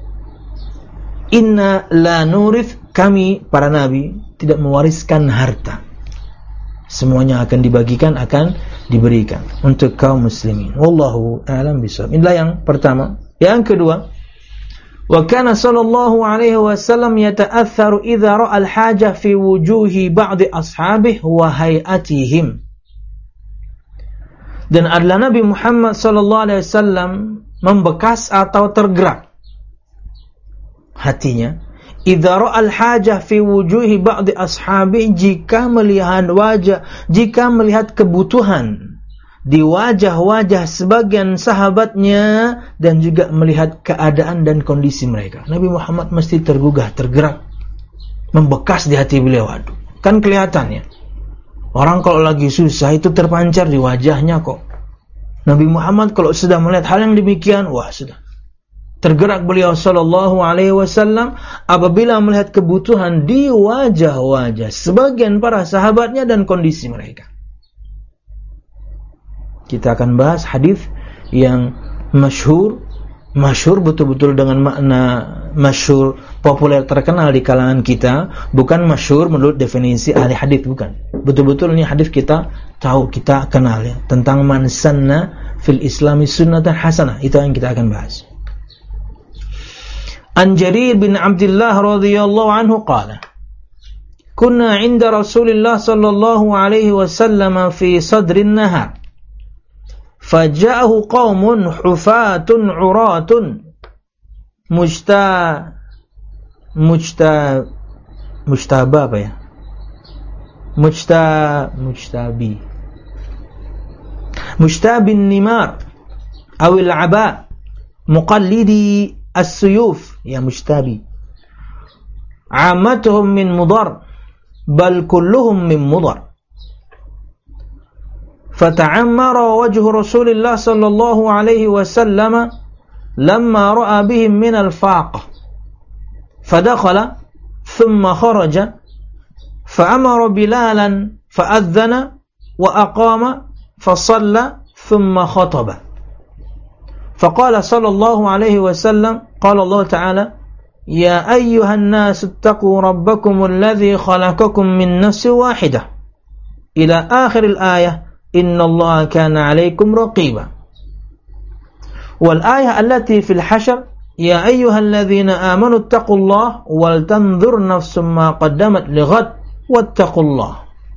Inna la nurith, kami para nabi tidak mewariskan harta. Semuanya akan dibagikan, akan diberikan untuk kaum muslimin. Wallahu a'lam bishawab. Inilah yang pertama. Yang kedua, wa kana sallallahu alaihi wasallam yata'atharu idza ra'a al-hajah fi wujuhi ba'd ashabihi wa hay'atihim. Dan adalah Nabi Muhammad sallallahu alaihi wasallam membekas atau tergerak hatinya idza ra'al hajah fi wujuhi ba'd ashabi, jika melihat kebutuhan di wajah-wajah sebagian sahabatnya dan juga melihat keadaan dan kondisi mereka. Nabi Muhammad mesti tergugah, tergerak, membekas di hati beliau. Aduh, kan kelihatannya orang kalau lagi susah itu terpancar di wajahnya kok. Nabi Muhammad kalau sudah melihat hal yang demikian, wah sudah tergerak beliau sallallahu alaihi wasallam apabila melihat kebutuhan di wajah-wajah sebagian para sahabatnya dan kondisi mereka. Kita akan bahas hadis yang masyhur betul-betul dengan makna masyhur, populer, terkenal di kalangan kita, bukan masyhur menurut definisi ahli hadis, bukan. Betul-betul ini hadis kita tahu, kita kenal ya, tentang man sanna fil islami sunnatan hasanah. Itu yang kita akan bahas. An Jarir bin Abdullah radhiyallahu anhu qala, kunna 'inda Rasulillah sallallahu alaihi wasallam fi sadrin nahar, faja'ahu qaumun hufatun 'uratun mujtabin nimar awil 'aba muqallidi as-suyuf, ya mujtabi, amatuhum min mudar bal kulluhum min mudar. Fata'ammara wajhu Rasulillah sallallahu alaihi wasallam lamma ra'a bihim min al-faqah, fadakhala thumma kharaja fa'amara bilalan fa'adhana wa aqama fasalla thumma khataba. فقال صلى الله عليه وسلم قال الله تعالى يا أيها الناس اتقوا ربكم الذي خلقكم من نفس واحدة إلى آخر الآية إن الله كان عليكم رقيبا. والآية التي في الحشر يا أيها الذين آمنوا اتقوا الله ولتنظر نفس ما قدمت لغد واتقوا الله.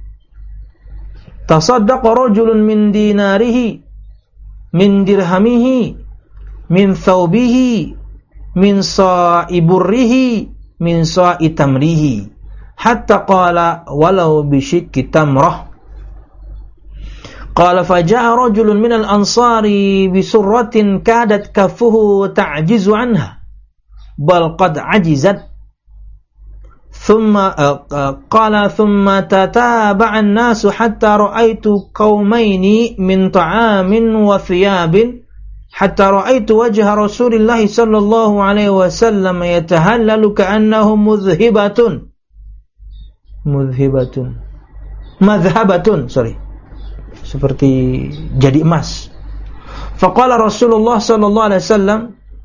تصدق رجل من ديناره من درهمه min thawbihi min sa'i burrihi min sa'i tamrihi hatta qala walau bisyikki tamrah. Qala faja'a rajulun minal ansari bisurratin kadat kaffuhu ta'jizu anha bal qad ajizat. Thumma qala thumma tataba'a an-nasu hatta ra'aytu qaumaini min ta'amin wa thiyabin hatta ra'aitu wajha Rasulillah sallallahu alaihi wasallam yatahallalu ka'annahu madhhabatun, seperti jadi emas. Faqala Rasulullah sallallahu alaihi wasallam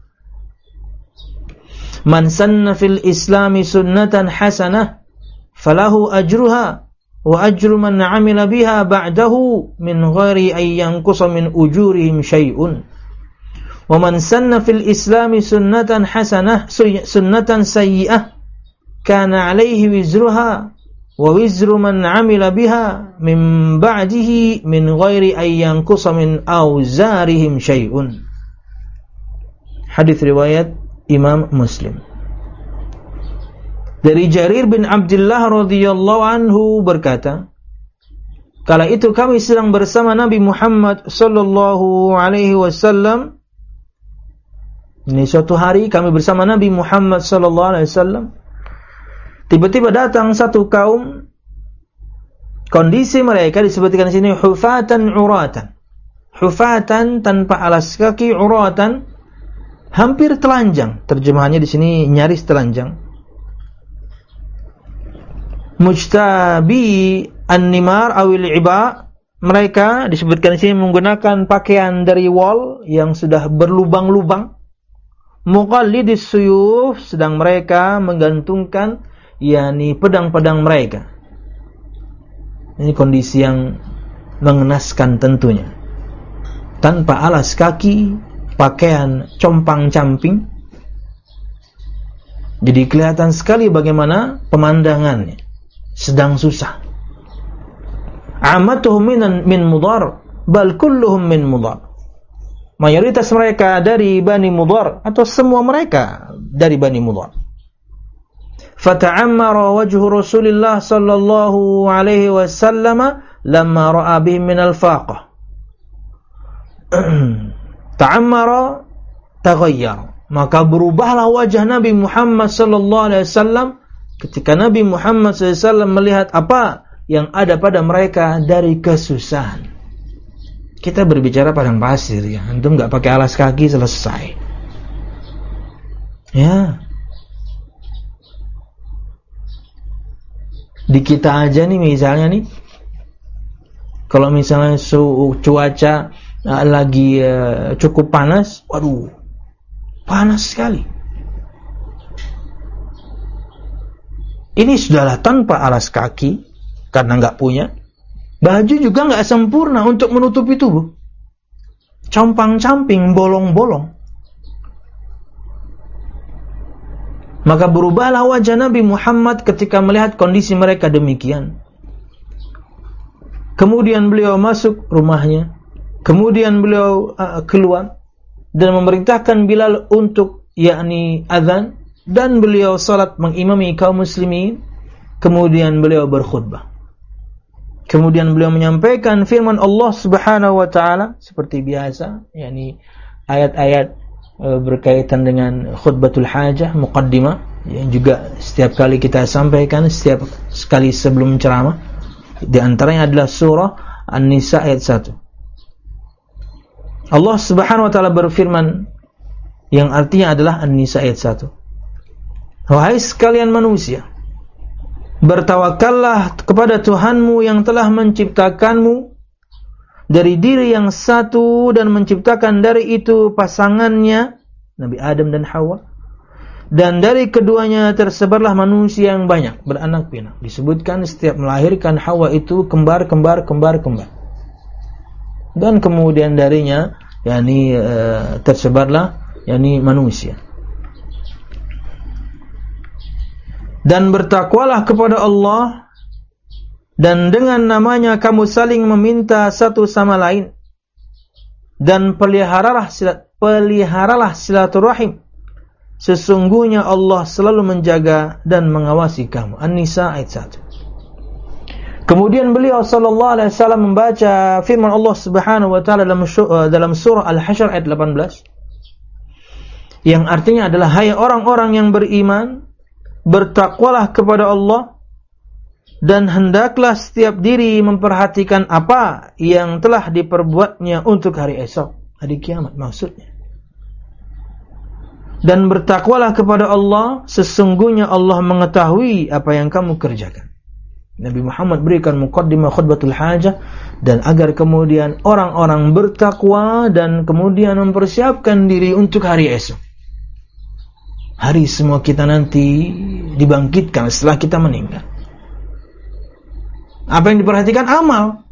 man sanna fil islami sunnatan hasanah falahu ajruha wa ajru man 'amila biha ba'dahu min ghairi an yanqusa min ujurihim syai'un. Wa man sanna fil islami sunnatan hasanah sunnatan sayyi'ah kana 'alaihi wizruha wa wizru man 'amila biha min ba'dihi min ghairi an yanqusa min awzarihim syai'un. Hadis riwayat Imam Muslim. Dari Jarir bin Abdullah radhiyallahu anhu berkata, kala itu kami sedang bersama Nabi Muhammad sallallahu alaihi wasallam. Ini suatu hari kami bersama Nabi Muhammad sallallahu alaihi wasallam. Tiba-tiba datang satu kaum, kondisi mereka disebutkan di sini hufatan uratan. Hufatan tanpa alas kaki, uratan hampir telanjang. Terjemahannya di sini nyaris telanjang. Mujtabi an-nimar awil iba, mereka disebutkan di sini menggunakan pakaian dari wol yang sudah berlubang-lubang. Muqallidis suyuf, sedang mereka menggantungkan pedang-pedang mereka. Ini kondisi yang mengenaskan tentunya. Tanpa alas kaki, pakaian compang-camping. Jadi kelihatan sekali bagaimana pemandangannya. Sedang susah. Amatuhum min Mudar, bal kulluhum min Mudar. Mayoritas mereka dari Bani Mudar, atau semua mereka dari Bani Mudar. Fata'ammara wajhu Rasulillah sallallahu alaihi wasallam lamma ra'a bihim min al-faqah. Ta'ammara taghayyar. Maka berubahlah wajah Nabi Muhammad sallallahu alaihi wasallam ketika Nabi Muhammad SAW melihat apa yang ada pada mereka dari kesusahan. Kita berbicara padang pasir ya, antum nggak pakai alas kaki selesai. Ya, di kita aja nih misalnya nih, kalau misalnya cuaca lagi cukup panas, waduh, panas sekali. Ini sudahlah tanpa alas kaki, karena nggak punya. Baju juga nggak sempurna untuk menutupi tubuh. Compang-camping, bolong-bolong. Maka berubahlah wajah Nabi Muhammad ketika melihat kondisi mereka demikian. Kemudian beliau masuk rumahnya. Kemudian beliau keluar dan memerintahkan Bilal untuk azan. Dan beliau salat mengimami kaum muslimin. Kemudian beliau berkhutbah. Kemudian beliau menyampaikan firman Allah Subhanahu wa taala seperti biasa, ayat-ayat berkaitan dengan khutbatul hajah, muqaddimah, yang juga setiap kali kita sampaikan setiap sekali sebelum ceramah. Di antaranya adalah surah An-Nisa ayat 1. Allah Subhanahu wa taala berfirman yang artinya adalah An-Nisa ayat 1. Wahai sekalian manusia, bertawakallah kepada Tuhanmu yang telah menciptakanmu dari diri yang satu dan menciptakan dari itu pasangannya, Nabi Adam dan Hawa. Dan dari keduanya tersebarlah manusia yang banyak, beranak pinak. Disebutkan setiap melahirkan Hawa itu kembar. Dan kemudian darinya tersebarlah manusia. Dan bertakwalah kepada Allah, dan dengan namanya kamu saling meminta satu sama lain, dan peliharalah silaturahim. Sesungguhnya Allah selalu menjaga dan mengawasi kamu. An-Nisa ayat 1. Kemudian beliau sallallahu alaihi wasallam membaca firman Allah Subhanahu wa taala dalam surah Al-Hasyr ayat 18, yang artinya adalah, hai orang-orang yang beriman, bertakwalah kepada Allah, dan hendaklah setiap diri memperhatikan apa yang telah diperbuatnya untuk hari esok, hari kiamat maksudnya. Dan bertakwalah kepada Allah, sesungguhnya Allah mengetahui apa yang kamu kerjakan. Nabi Muhammad berikan muqaddimah khutbatul hajah, dan agar kemudian orang-orang bertakwa dan kemudian mempersiapkan diri untuk hari esok. Hari semua kita nanti dibangkitkan setelah kita meninggal. Apa yang diperhatikan? Amal.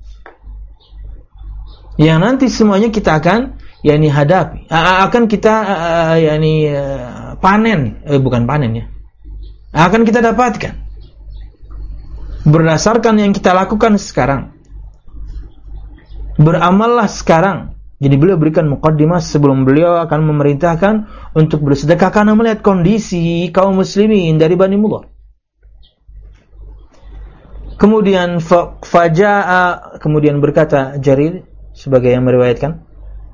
Yang nanti semuanya kita akan hadapi. Akan kita panen. Bukan panen ya. Akan kita dapatkan. berdasarkan yang kita lakukan sekarang. Beramallah sekarang. Jadi beliau berikan muqaddimah sebelum beliau akan memerintahkan untuk bersedekah karena melihat kondisi kaum muslimin dari Bani Mudhar. Kemudian kemudian berkata Jarir sebagai yang meriwayatkan,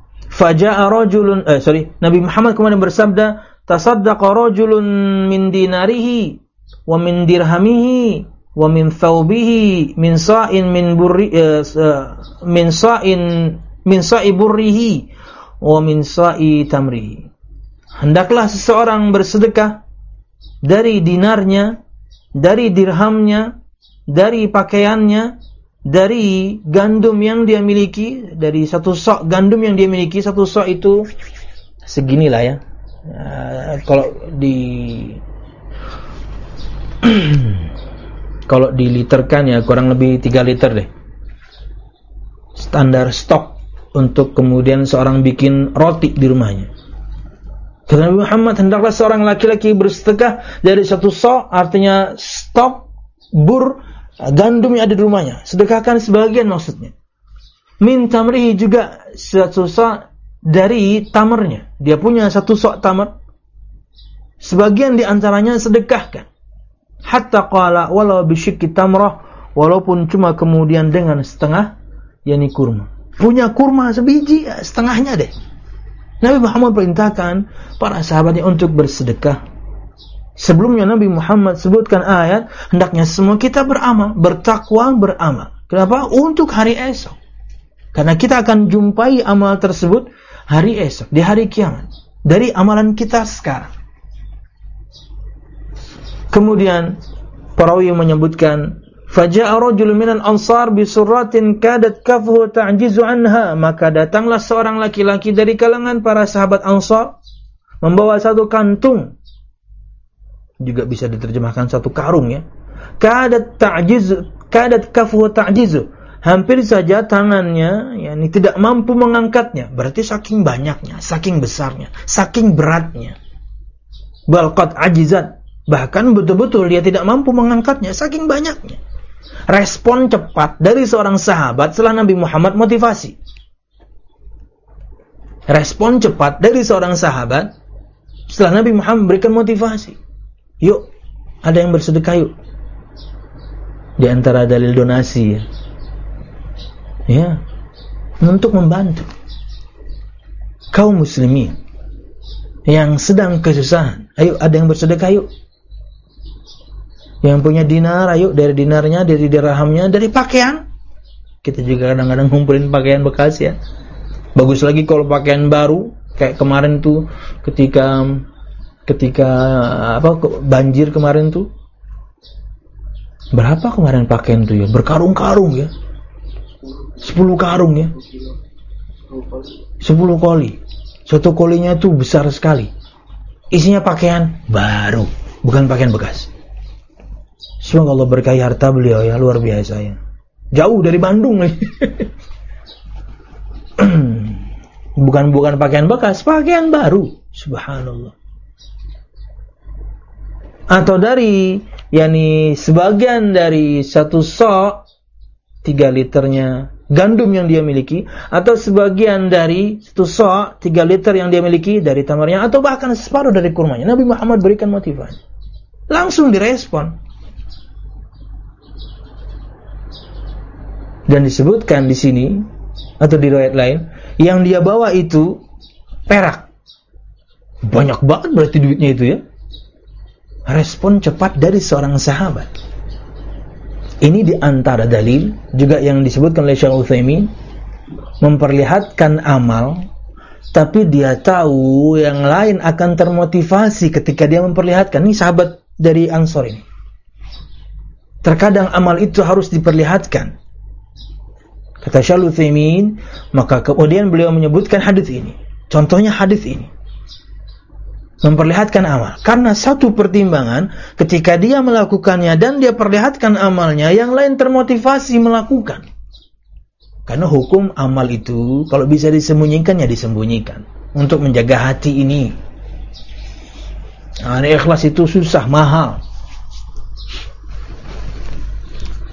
Nabi Muhammad kemudian bersabda, tasaddaqa rajulun min dinarihi wa min dirhamihi wa min thawbihi min sa'in min sa'i burrihi wa min sa'i tamrihi. Hendaklah seseorang bersedekah dari dinarnya, dari dirhamnya, dari pakaiannya, dari gandum yang dia miliki, dari satu sok gandum yang dia miliki. Satu sok itu seginilah ya. Kalau diliterkan ya kurang lebih 3 liter deh. Standar stok untuk kemudian seorang bikin roti di rumahnya. Kata Nabi Muhammad, hendaklah seorang laki-laki bersedekah dari satu sok, artinya stok bur gandum yang ada di rumahnya. Sedekahkan sebagian maksudnya. Min tamrihi juga satu sok dari tamernya. Dia punya satu sok tamer. Sebagian di antaranya sedekahkan. Hatta qala walau bisyikki tamrah, walaupun cuma kemudian dengan setengah, yakni kurma. Punya kurma sebiji, setengahnya deh. Nabi Muhammad perintahkan para sahabatnya untuk bersedekah. Sebelumnya Nabi Muhammad sebutkan ayat, hendaknya semua kita beramal, bertakwa, beramal. Kenapa? Untuk hari esok. Karena kita akan jumpai amal tersebut hari esok, di hari kiamat. Dari amalan kita sekarang. Kemudian perawi menyebutkan, faja'a rajulun minal ansar bi surratin kadat kafuhu ta'jizu anha, maka datanglah seorang laki-laki dari kalangan para sahabat Ansar membawa satu kantung, juga bisa diterjemahkan satu karung ya. Kadat kafuhu ta'jizu, hampir saja tangannya yakni tidak mampu mengangkatnya, berarti saking banyaknya, saking besarnya, saking beratnya. Bal qad ajizat, bahkan betul-betul dia tidak mampu mengangkatnya, saking banyaknya. Respon cepat dari seorang sahabat setelah Nabi Muhammad motivasi. Respon cepat dari seorang sahabat setelah Nabi Muhammad berikan motivasi. Yuk, ada yang bersedekah yuk. Di antara dalil donasi ya, untuk membantu kaum muslimin yang sedang kesusahan. Ayo, ada yang bersedekah yuk. Yang punya dinar, ayo dari dinarnya, dari dirhamnya, dari pakaian. Kita juga kadang-kadang ngumpulin pakaian bekas ya. Bagus lagi kalau pakaian baru, kayak kemarin tuh ketika banjir kemarin tuh. Berapa kemarin pakaian tuh ya? Berkarung-karung ya. 10 karung ya. 10 koli. Satu kolinya tuh besar sekali. Isinya pakaian baru, bukan pakaian bekas. Semoga Allah berkahi harta beliau ya, luar biasa ya. Jauh dari Bandung nih. bukan pakaian bekas, pakaian baru. Subhanallah. Atau dari yakni sebagian dari satu sok 3 liternya gandum yang dia miliki, atau sebagian dari satu sok 3 liter yang dia miliki dari tamarnya, atau bahkan separuh dari kurmanya. Nabi Muhammad berikan motivasi. Langsung direspon. Dan disebutkan di sini atau di riwayat lain, yang dia bawa itu perak. Banyak banget berarti duitnya itu ya. Respon cepat dari seorang sahabat. Ini di antara dalil juga yang disebutkan oleh Syekh Utsaimin, memperlihatkan amal, tapi dia tahu yang lain akan termotivasi ketika dia memperlihatkan. Ini sahabat dari Ansor ini. Terkadang amal itu harus diperlihatkan. Kata Syekh Utsaimin, maka kemudian beliau menyebutkan hadis ini. Contohnya hadis ini. Memperlihatkan amal. Karena satu pertimbangan, ketika dia melakukannya dan dia perlihatkan amalnya, yang lain termotivasi melakukan. Karena hukum amal itu, kalau bisa disembunyikan, ya disembunyikan. Untuk menjaga hati ini. Nah, ikhlas itu susah, mahal.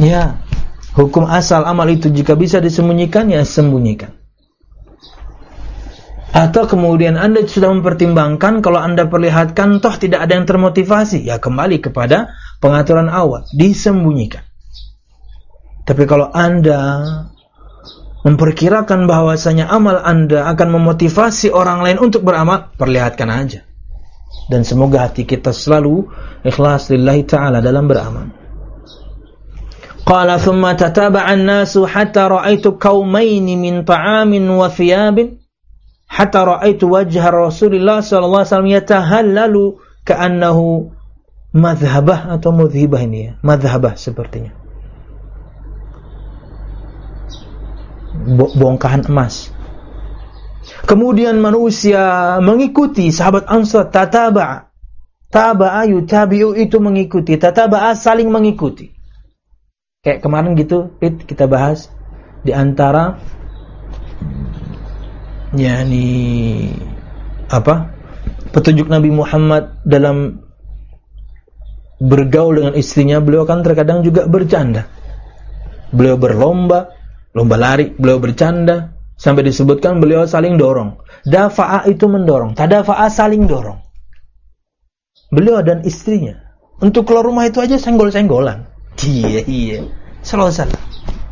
Ya, hukum asal amal itu jika bisa disembunyikan, ya sembunyikan. Atau kemudian Anda sudah mempertimbangkan, kalau Anda perlihatkan toh tidak ada yang termotivasi, ya kembali kepada pengaturan awal, disembunyikan. Tapi kalau Anda memperkirakan bahwasanya amal Anda akan memotivasi orang lain untuk beramal, perlihatkan aja. Dan semoga hati kita selalu ikhlas lillahi ta'ala dalam beramal. Qala thumma tataba'a an-nasu hatta ra'aitu qaumaini min ta'amin wa thiyabin hatta ra'aitu wajha Rasulillah sallallahu alaihi wasallam yatahallalu ka'annahu madhhabah atau mudhibah ini ya. Madhhabah sepertinya. Bongkahan emas. Kemudian manusia mengikuti sahabat Ansar, tataba'a. Taba'a yutabi'u itu mengikuti, tataba'a saling mengikuti. Kayak kemarin gitu, kita bahas di antara petunjuk Nabi Muhammad dalam bergaul dengan istrinya, beliau kan terkadang juga bercanda. Beliau berlomba lari, beliau bercanda, sampai disebutkan beliau saling dorong. Dafa'a itu mendorong, tadafa'a saling dorong. Beliau dan istrinya untuk keluar rumah itu aja senggol-senggolan. Iya. Sallallahu alaihi wasallam.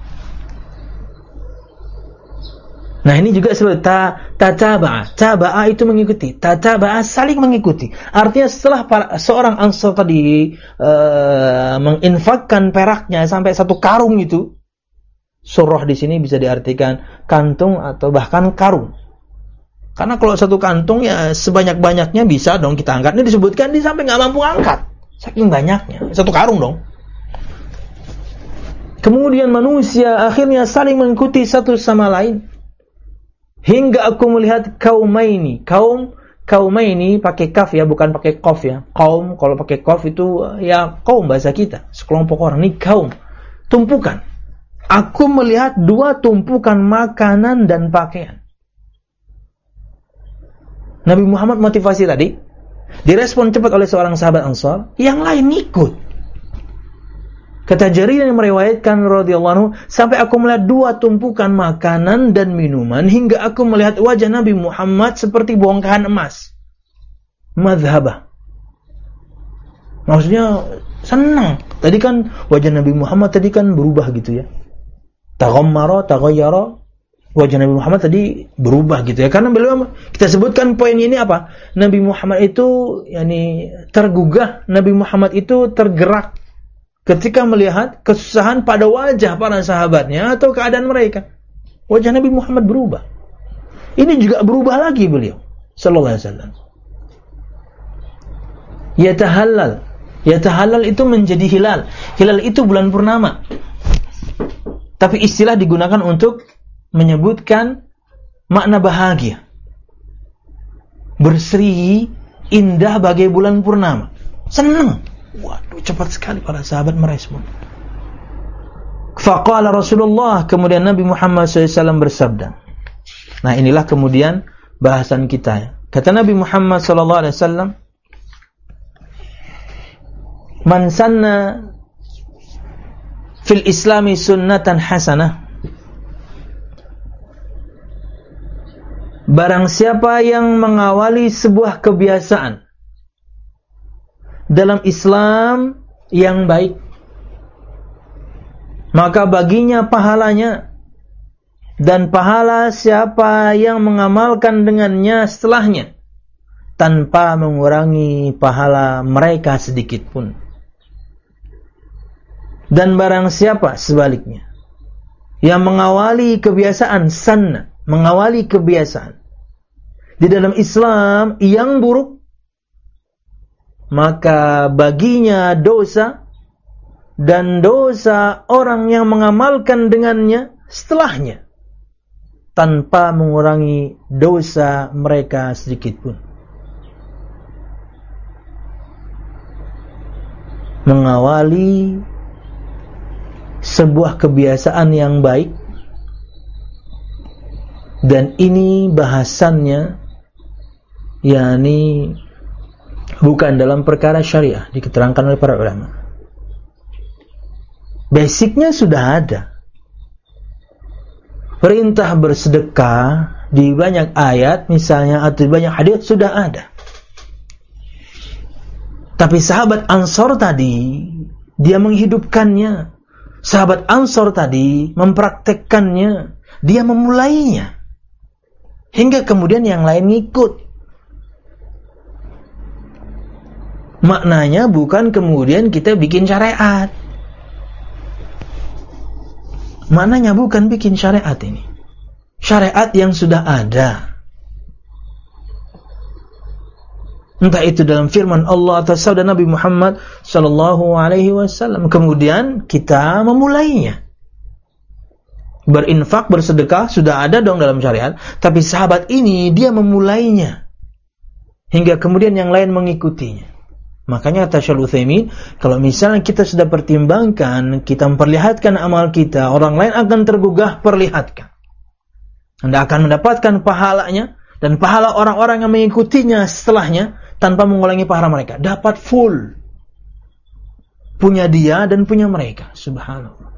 Nah, ini juga sebut tataba'a. Taba'a itu mengikuti. Tataba'a saling mengikuti. Artinya setelah seorang Ansar tadi menginfakkan peraknya sampai 1 karung itu, surah di sini bisa diartikan kantung atau bahkan karung. Karena kalau 1 kantung ya sebanyak-banyaknya bisa dong kita angkat. Ini disebutkan di sampai nggak mampu angkat. Saking banyaknya. 1 karung dong. Kemudian manusia akhirnya saling mengikuti satu sama lain. Hingga aku melihat kaumaini. Kaumaini pakai kaf ya, bukan pakai qaf ya. Kaum kalau pakai qaf itu ya kaum bahasa kita. Sekelompok orang. Ini kaum. Tumpukan. Aku melihat 2 tumpukan makanan dan pakaian. Nabi Muhammad motivasi tadi direspon cepat oleh seorang sahabat Ansar, yang lain ikut. Kata Jarir yang meriwayatkan radhiyallahu anhu, sampai aku melihat 2 tumpukan makanan dan minuman hingga aku melihat wajah Nabi Muhammad seperti bongkahan emas. Madhhabah. Maksudnya senang. Tadi kan wajah Nabi Muhammad tadi kan berubah gitu ya. Taghammara, taghayyara. Wajah Nabi Muhammad tadi berubah gitu ya. Karena beliau, kita sebutkan poin ini apa? Nabi Muhammad itu tergugah, Nabi Muhammad itu tergerak ketika melihat kesusahan pada wajah para sahabatnya atau keadaan mereka. Wajah Nabi Muhammad berubah. Ini juga berubah lagi beliau sallallahu alaihi wasallam. Yatahallal itu menjadi hilal. Hilal itu bulan purnama. Tapi istilah digunakan untuk menyebutkan makna bahagia. Berseri, indah bagai bulan purnama. Senang. Waduh, cepat sekali para sahabat merespon. Faqala Rasulullah, kemudian Nabi Muhammad SAW bersabda. Nah, inilah kemudian bahasan kita. Kata Nabi Muhammad SAW, man sanna fil islami sunnatan hasanah. Barang siapa yang mengawali sebuah kebiasaan dalam Islam yang baik, maka baginya pahalanya, dan pahala siapa yang mengamalkan dengannya setelahnya tanpa mengurangi pahala mereka sedikit pun. Dan barang siapa sebaliknya yang mengawali kebiasaan sunnah, mengawali kebiasaan di dalam Islam yang buruk, maka baginya dosa dan dosa orang yang mengamalkan dengannya setelahnya tanpa mengurangi dosa mereka sedikit pun. Mengawali sebuah kebiasaan yang baik, dan ini bahasannya yakni bukan dalam perkara syariah, diketerangkan oleh para ulama. Basicnya sudah ada. Perintah bersedekah di banyak ayat misalnya atau di banyak hadis sudah ada. Tapi sahabat Ansor tadi, dia menghidupkannya. Sahabat Ansor tadi mempraktekkannya, dia memulainya. Hingga kemudian yang lain ngikut. Maknanya bukan kemudian kita bikin syariat. Maknanya bukan bikin syariat ini. Syariat yang sudah ada. Entah itu dalam firman Allah atau sabda Nabi Muhammad sallallahu alaihi wasallam. Kemudian kita memulainya. Berinfak, bersedekah sudah ada dong dalam syariat, tapi sahabat ini dia memulainya. Hingga kemudian yang lain mengikutinya. Makanya kata Syekh Utsaimin, kalau misalnya kita sudah pertimbangkan, kita memperlihatkan amal kita, orang lain akan tergugah, perlihatkan. Anda akan mendapatkan pahalanya dan pahala orang-orang yang mengikutinya setelahnya tanpa mengulangi pahala mereka. Dapat full. Punya dia dan punya mereka. Subhanallah.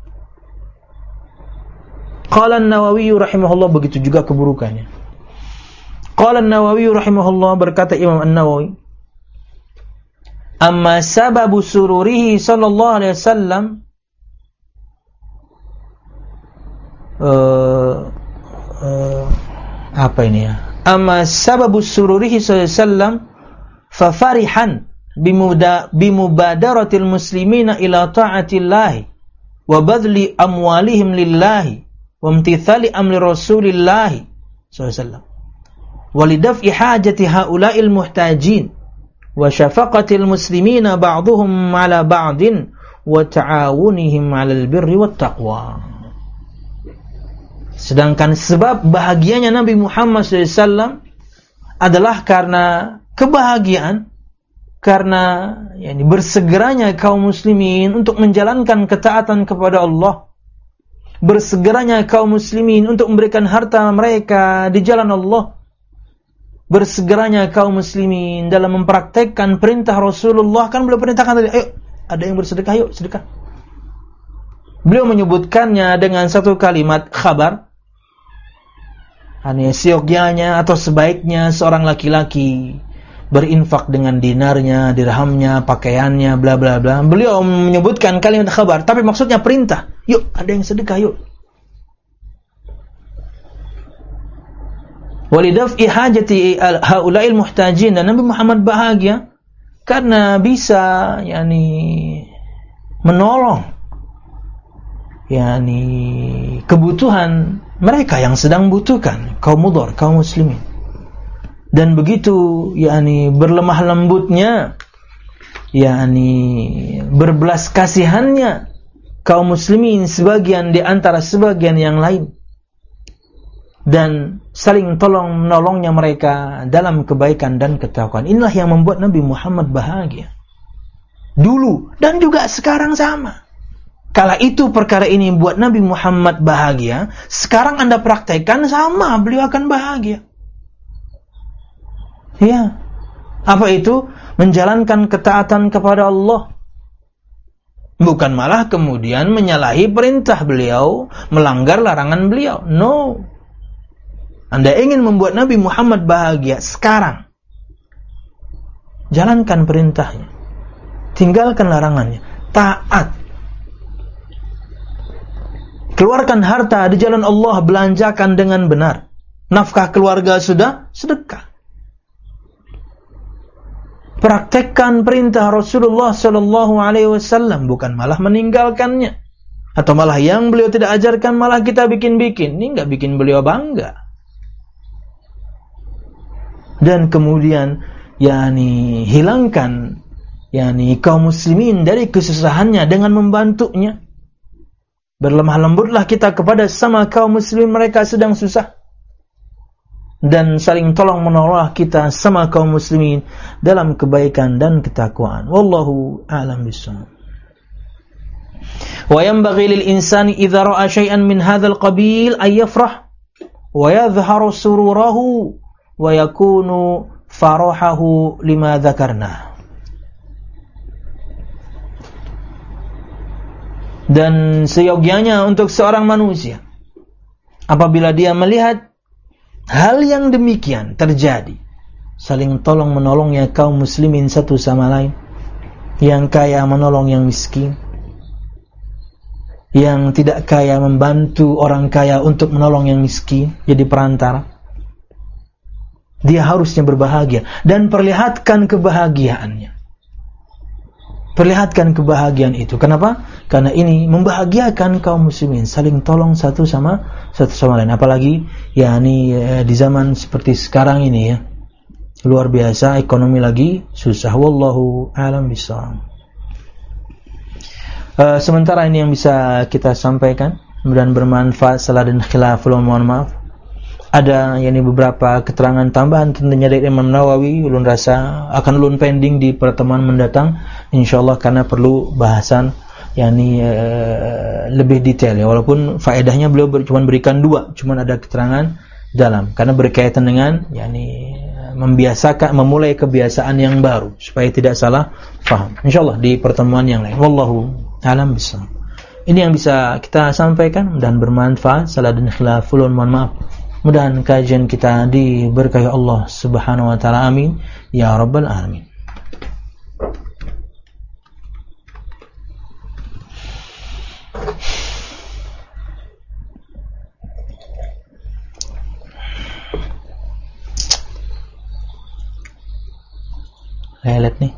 Qala An-Nawawi rahimahullah, begitu juga keburukannya. Qala An-Nawawi rahimahullah, berkata Imam An-Nawawi, amma sababu sururihi sallallahu alaihi wasallam apa ini ya? Amma sababu sururihi sallallahu alaihi wasallam fa farihan bimubadaratil muslimina ila ta'atillahi wa badli amwalihim lillahi wa imtithali amri rasulillahi sallallahu alaihi wasallam wa lidaf'i hajati haula'il muhtajin wa syafaqatil muslimina ba'duhum 'ala ba'din wa ta'awunihim 'alal birri wat taqwa. Sedangkan sebab bahagianya Nabi Muhammad SAW adalah karena kebahagiaan, karena bersegeranya kaum muslimin untuk menjalankan ketaatan kepada Allah, bersegeranya kaum muslimin untuk memberikan harta mereka di jalan Allah, bersegeranya kaum muslimin dalam mempraktekkan perintah Rasulullah. Kan beliau perintahkan tadi, ayo ada yang bersedekah, yuk sedekah. Beliau menyebutkannya dengan satu kalimat khabar, seyogyanya atau sebaiknya seorang laki-laki berinfak dengan dinarnya, dirhamnya, pakaiannya, bla bla bla. Beliau menyebutkan kalimat khabar, tapi maksudnya perintah. Yuk ada yang sedekah, yuk. Walidaf'i hajati haula'il muhtajin, dan Nabi Muhammad bahagia karena bisa menolong kebutuhan mereka yang sedang butuhkan, kaum mudhar, kaum muslimin. Dan begitu berlemah lembutnya, berbelas kasihannya kaum muslimin sebagian di antara sebagian yang lain, dan saling tolong menolongnya mereka dalam kebaikan dan ketakwaan. Inilah yang membuat Nabi Muhammad bahagia dulu dan juga sekarang sama. Kala itu perkara ini buat Nabi Muhammad bahagia, sekarang Anda praktekkan sama, beliau akan bahagia. Ya. Apa itu? Menjalankan ketaatan kepada Allah. Bukan malah kemudian menyalahi perintah beliau, melanggar larangan beliau. No. Anda ingin membuat Nabi Muhammad bahagia sekarang, jalankan perintahnya, tinggalkan larangannya, taat. Keluarkan harta di jalan Allah, belanjakan dengan benar. Nafkah keluarga sudah, sedekah. Praktekkan perintah Rasulullah sallallahu alaihi wasallam, bukan malah meninggalkannya. Atau malah yang beliau tidak ajarkan malah kita bikin-bikin. Ini enggak bikin beliau bangga. Dan kemudian hilangkan kaum muslimin dari kesusahannya dengan membantunya. Berlemah lembutlah kita kepada sama kaum muslimin, mereka sedang susah, dan saling tolong menolong kita sama kaum muslimin dalam kebaikan dan ketakwaan. Wallahu a'lam bishawab. Wa yanbaghi lil insani idza ra'a shay'an min hadzal qabil ay yafrah wa yadhharu sururahu wa yakunu farahahu lima dzakarna. Dan seyogyanya untuk seorang manusia apabila dia melihat hal yang demikian terjadi, saling tolong menolongnya kaum muslimin satu sama lain, yang kaya menolong yang miskin, yang tidak kaya membantu orang kaya untuk menolong yang miskin, jadi perantara. Dia harusnya berbahagia dan perlihatkan kebahagiaannya. Perlihatkan kebahagiaan itu. Kenapa? Karena ini membahagiakan kaum muslimin, saling tolong satu sama lain. Apalagi di zaman seperti sekarang ini ya. Luar biasa, ekonomi lagi susah. Wallahu a'lam bishawab. Sementara ini yang bisa kita sampaikan, mudah-mudahan bermanfaat. Salah dan khilaf, mohon maaf. Ada beberapa keterangan tambahan tentunya dari Imam Nawawi, ulun rasa akan ulun pending di pertemuan mendatang insyaallah, karena perlu bahasan lebih detail ya. Walaupun faedahnya beliau cuma berikan 2, cuma ada keterangan dalam karena berkaitan dengan memulai kebiasaan yang baru supaya tidak salah faham. Insyaallah di pertemuan yang lain. Wallahu a'lam bishawab. Ini yang bisa kita sampaikan dan bermanfaat. Salah dan khilaf, mohon maaf. Mudah-mudahan kajian kita diberkahi Allah Subhanahu wa taala. Amin ya rabbal alamin. Lihat nih.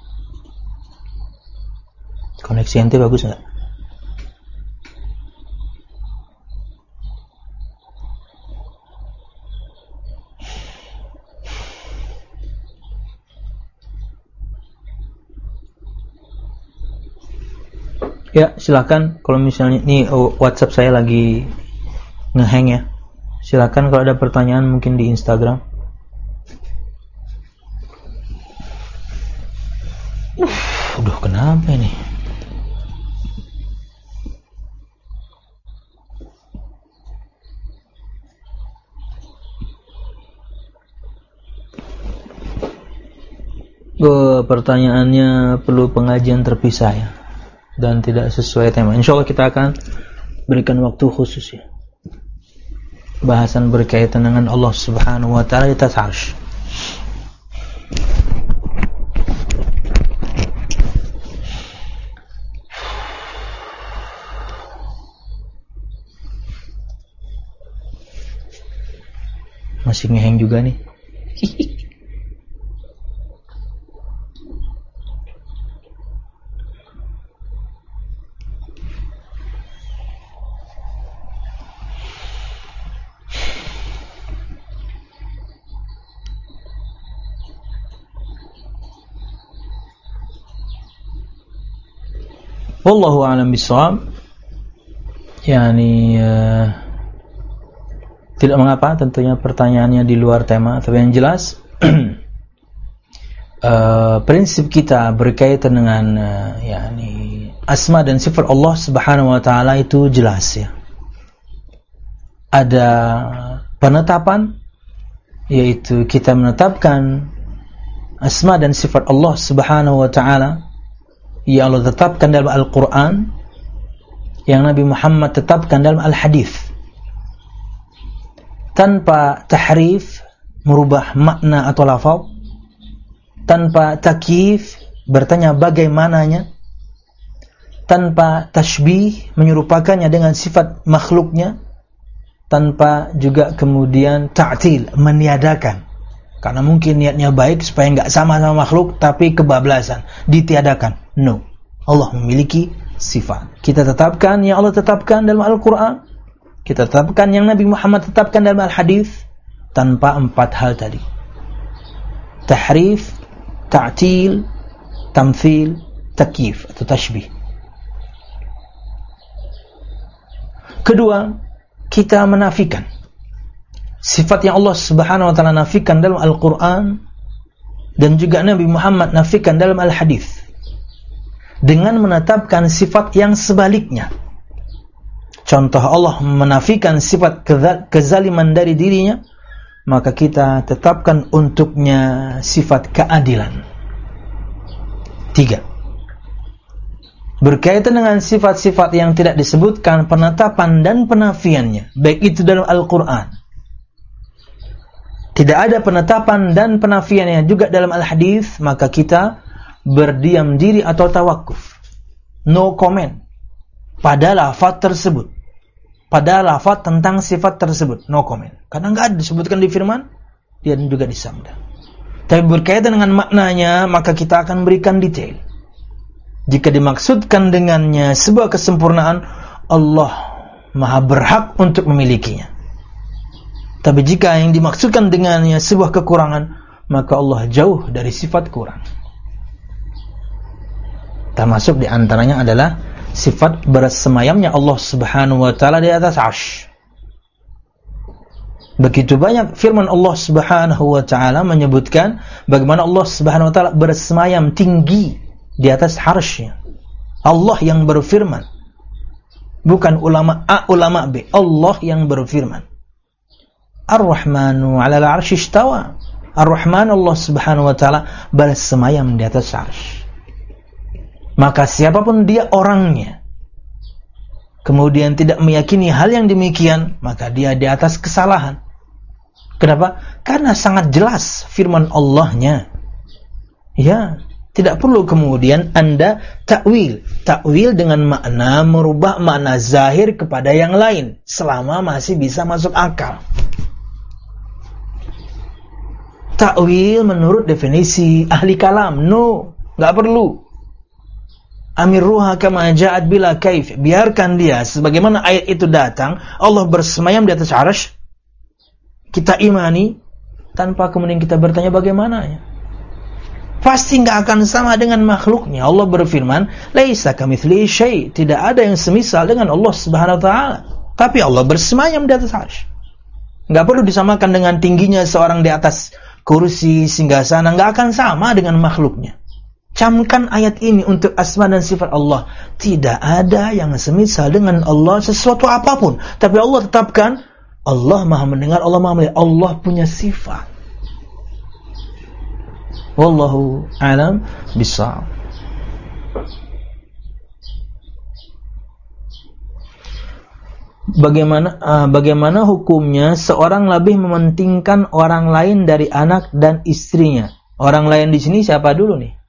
Koneksi ente bagus enggak? Ya, silakan kalau misalnya ini WhatsApp saya lagi ngehang ya. Silakan kalau ada pertanyaan mungkin di Instagram. Aduh, kenapa ini? Pertanyaannya perlu pengajian terpisah ya, dan tidak sesuai tema. Insyaallah kita akan berikan waktu khusus ya. Bahasan berkaitan dengan Allah Subhanahu wa taala di atas arsy. Masih ngeheng juga nih. Wallahu a'lam bishawab. Tidak mengapa tentunya pertanyaannya di luar tema, tapi yang jelas prinsip kita berkaitan dengan asma dan sifat Allah Subhanahu wa taala itu jelas ya. Ada penetapan, yaitu kita menetapkan asma dan sifat Allah Subhanahu wa taala yang Allah tetapkan dalam Al-Quran, yang Nabi Muhammad tetapkan dalam Al-Hadis, tanpa tahrif, merubah makna atau lafaz, tanpa takyif, bertanya bagaimananya, tanpa tashbih, menyerupakannya dengan sifat makhluknya, tanpa juga kemudian ta'til, meniadakan. Karena mungkin niatnya baik supaya enggak sama makhluk, tapi kebablasan, ditiadakan. No. Allah memiliki sifat. Kita tetapkan yang Allah tetapkan dalam Al-Quran, kita tetapkan yang Nabi Muhammad tetapkan dalam Al-Hadis, tanpa 4 hal tadi: tahrif, ta'til, tamthil, takyif atau tashbih. Kedua, kita menafikan sifat yang Allah Subhanahu wa taala nafikan dalam Al-Quran dan juga Nabi Muhammad nafikan dalam Al-Hadis, dengan menetapkan sifat yang sebaliknya. Contoh, Allah menafikan sifat kezaliman dari dirinya, maka kita tetapkan untuknya sifat keadilan. 3. berkaitan dengan sifat-sifat yang tidak disebutkan penetapan dan penafiannya, baik itu dalam Al-Quran, tidak ada penetapan dan penafiannya juga dalam Al-Hadis, maka kita berdiam diri atau tawakuf, no comment pada lafaz tersebut, pada lafaz tentang sifat tersebut, no comment, karena nggak ada disebutkan di firman dan juga di sabda. Tapi berkaitan dengan maknanya, maka kita akan berikan detail. Jika dimaksudkan dengannya sebuah kesempurnaan, Allah maha berhak untuk memilikinya. Tapi jika yang dimaksudkan dengannya sebuah kekurangan, maka Allah jauh dari sifat kurang. Termasuk diantaranya adalah sifat bersemayamnya Allah subhanahu wa ta'ala di atas arsy. Begitu banyak firman Allah subhanahu wa ta'ala menyebutkan bagaimana Allah subhanahu wa ta'ala bersemayam tinggi di atas arsy-Nya. Allah yang berfirman, bukan ulama A, ulama B. Allah yang berfirman. Ar-Rahmanu 'alal 'arsy istawa. Ar-Rahman, Allah Subhanahu wa taala bersemayam di atas arsy. Maka siapapun dia orangnya, kemudian tidak meyakini hal yang demikian, maka dia di atas kesalahan. Kenapa? Karena sangat jelas firman Allah-Nya. Ya, tidak perlu kemudian Anda takwil dengan makna merubah makna zahir kepada yang lain selama masih bisa masuk akal. Takwil menurut definisi ahli kalam, no, enggak perlu. Amirruha kama ja'at bila kaif. Biarkan dia sebagaimana ayat itu datang, Allah bersemayam di atas arsy. Kita imani tanpa kemudian kita bertanya bagaimananya. Pasti enggak akan sama dengan makhluknya. Allah berfirman, "Laisa kamitslihi syai'." Tidak ada yang semisal dengan Allah Subhanahu wa taala. Tapi Allah bersemayam di atas arsy. Enggak perlu disamakan dengan tingginya seorang di atas kursi singgasana, enggak akan sama dengan makhluknya. Camkan ayat ini untuk asma dan sifat Allah. Tidak ada yang semisal dengan Allah sesuatu apapun. Tapi Allah tetapkan, Allah Maha mendengar, Allah Maha melihat. Allah punya sifat. Wallahu a'lam bishawab. Bagaimana hukumnya seorang lebih mementingkan orang lain dari anak dan istrinya? Orang lain di sini siapa dulu nih?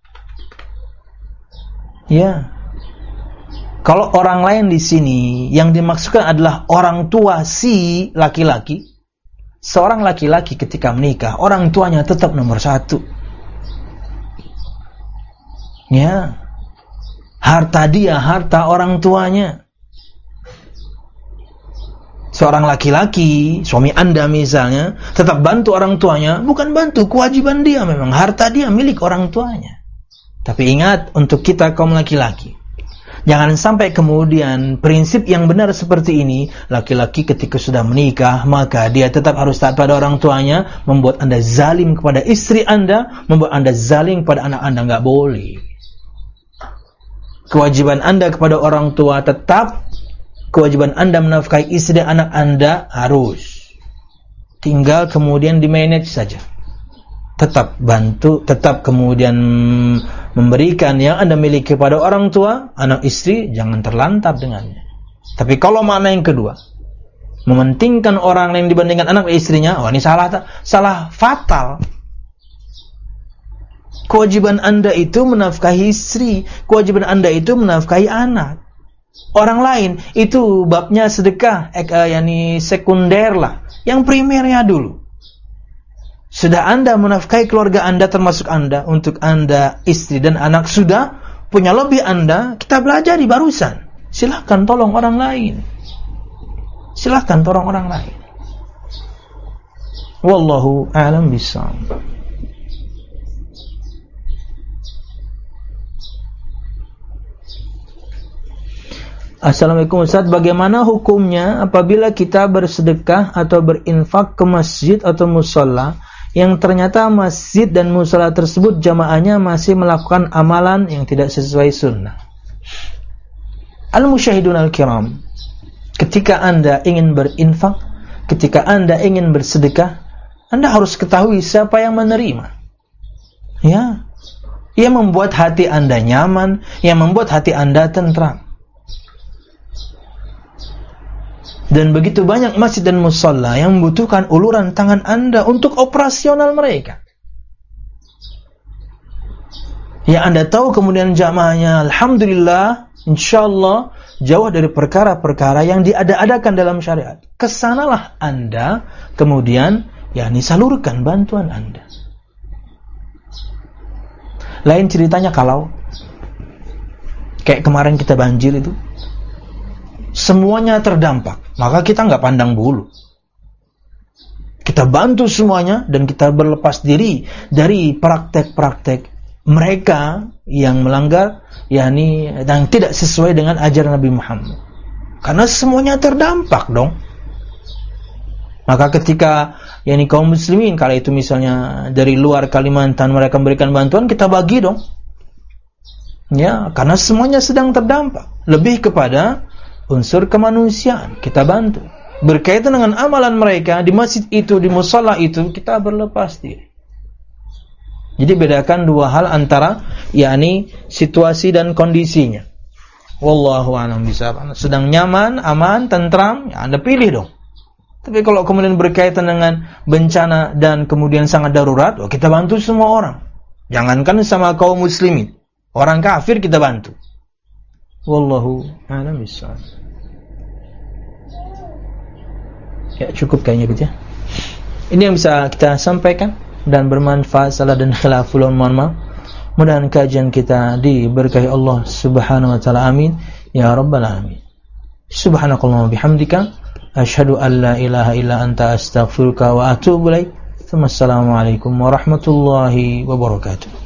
Ya. Kalau orang lain di sini yang dimaksudkan adalah orang tua si laki-laki. Seorang laki-laki ketika menikah, orang tuanya tetap nomor satu. Ya, harta dia, harta orang tuanya. Seorang laki-laki, suami Anda misalnya, tetap bantu orang tuanya, bukan bantu, kewajiban dia memang, harta dia milik orang tuanya. Tapi ingat, untuk kita kaum laki-laki, jangan sampai kemudian prinsip yang benar seperti ini, laki-laki ketika sudah menikah, maka dia tetap harus taat pada orang tuanya, membuat Anda zalim kepada istri Anda, membuat Anda zalim kepada anak Anda, nggak boleh. Kewajiban Anda kepada orang tua tetap, kewajiban Anda menafkahi istri dan anak Anda harus. Tinggal kemudian di-manage saja. Tetap bantu, tetap kemudian memberikan yang Anda miliki kepada orang tua, anak istri, jangan terlantar dengannya. Tapi kalau makna yang kedua, mementingkan orang lain dibandingkan anak istrinya, ini salah fatal. Kewajiban Anda itu menafkahi istri, kewajiban Anda itu menafkahi anak. Orang lain itu babnya sedekah, sekunder lah. Yang primernya dulu. Sudah Anda menafkahi keluarga Anda, termasuk Anda, untuk Anda, istri dan anak, sudah punya lebih Anda, kita belajar di barusan. Silahkan tolong orang lain. Silahkan tolong orang lain. Wallahu a'lam bishawab. Assalamualaikum Ustaz, bagaimana hukumnya apabila kita bersedekah atau berinfak ke masjid atau musola yang ternyata masjid dan musola tersebut jamaahnya masih melakukan amalan yang tidak sesuai sunnah? Al-musyahidun al-kiram, ketika Anda ingin berinfak, ketika Anda ingin bersedekah, Anda harus ketahui siapa yang menerima. Ya, yang membuat hati Anda nyaman, yang membuat hati Anda tentram. Dan begitu banyak masjid dan musalla yang membutuhkan uluran tangan Anda untuk operasional mereka. Ya Anda tahu kemudian jamaahnya, alhamdulillah, insyaallah, jauh dari perkara-perkara yang diada-adakan dalam syariat. Kesanalah Anda kemudian, salurkan bantuan Anda. Lain ceritanya kalau kayak kemarin kita banjir itu, semuanya terdampak, maka kita nggak pandang bulu. Kita bantu semuanya dan kita berlepas diri dari praktek-praktek mereka yang melanggar, yang tidak sesuai dengan ajaran Nabi Muhammad. Karena semuanya terdampak dong. Maka ketika kaum muslimin, kalau itu misalnya dari luar Kalimantan mereka memberikan bantuan, kita bagi dong. Ya, karena semuanya sedang terdampak. Lebih kepada unsur kemanusiaan, kita bantu. Berkaitan dengan amalan mereka di masjid itu, di musalla itu, kita berlepas diri. Jadi bedakan dua hal antara situasi dan kondisinya. Wallahu a'lam bishawab. Sedang nyaman, aman, tentram, Anda pilih dong. Tapi kalau kemudian berkaitan dengan bencana dan kemudian sangat darurat, kita bantu semua orang. Jangankan sama kaum muslimin, orang kafir kita bantu. Wallahu a'lam bishawab. Ya, cukup kayaknya gitu ya. Ini yang bisa kita sampaikan dan bermanfaat. Salah dan khilaful, mohon maaf. Mudah-mudahan kajian kita diberkahi Allah Subhanahu wa taala. Amin ya rabbal alamin. Subhanakallahumma bihamdika asyhadu an la ilaha illa anta astaghfiruka wa atubu ilaik. Assalamualaikum warahmatullahi wabarakatuh.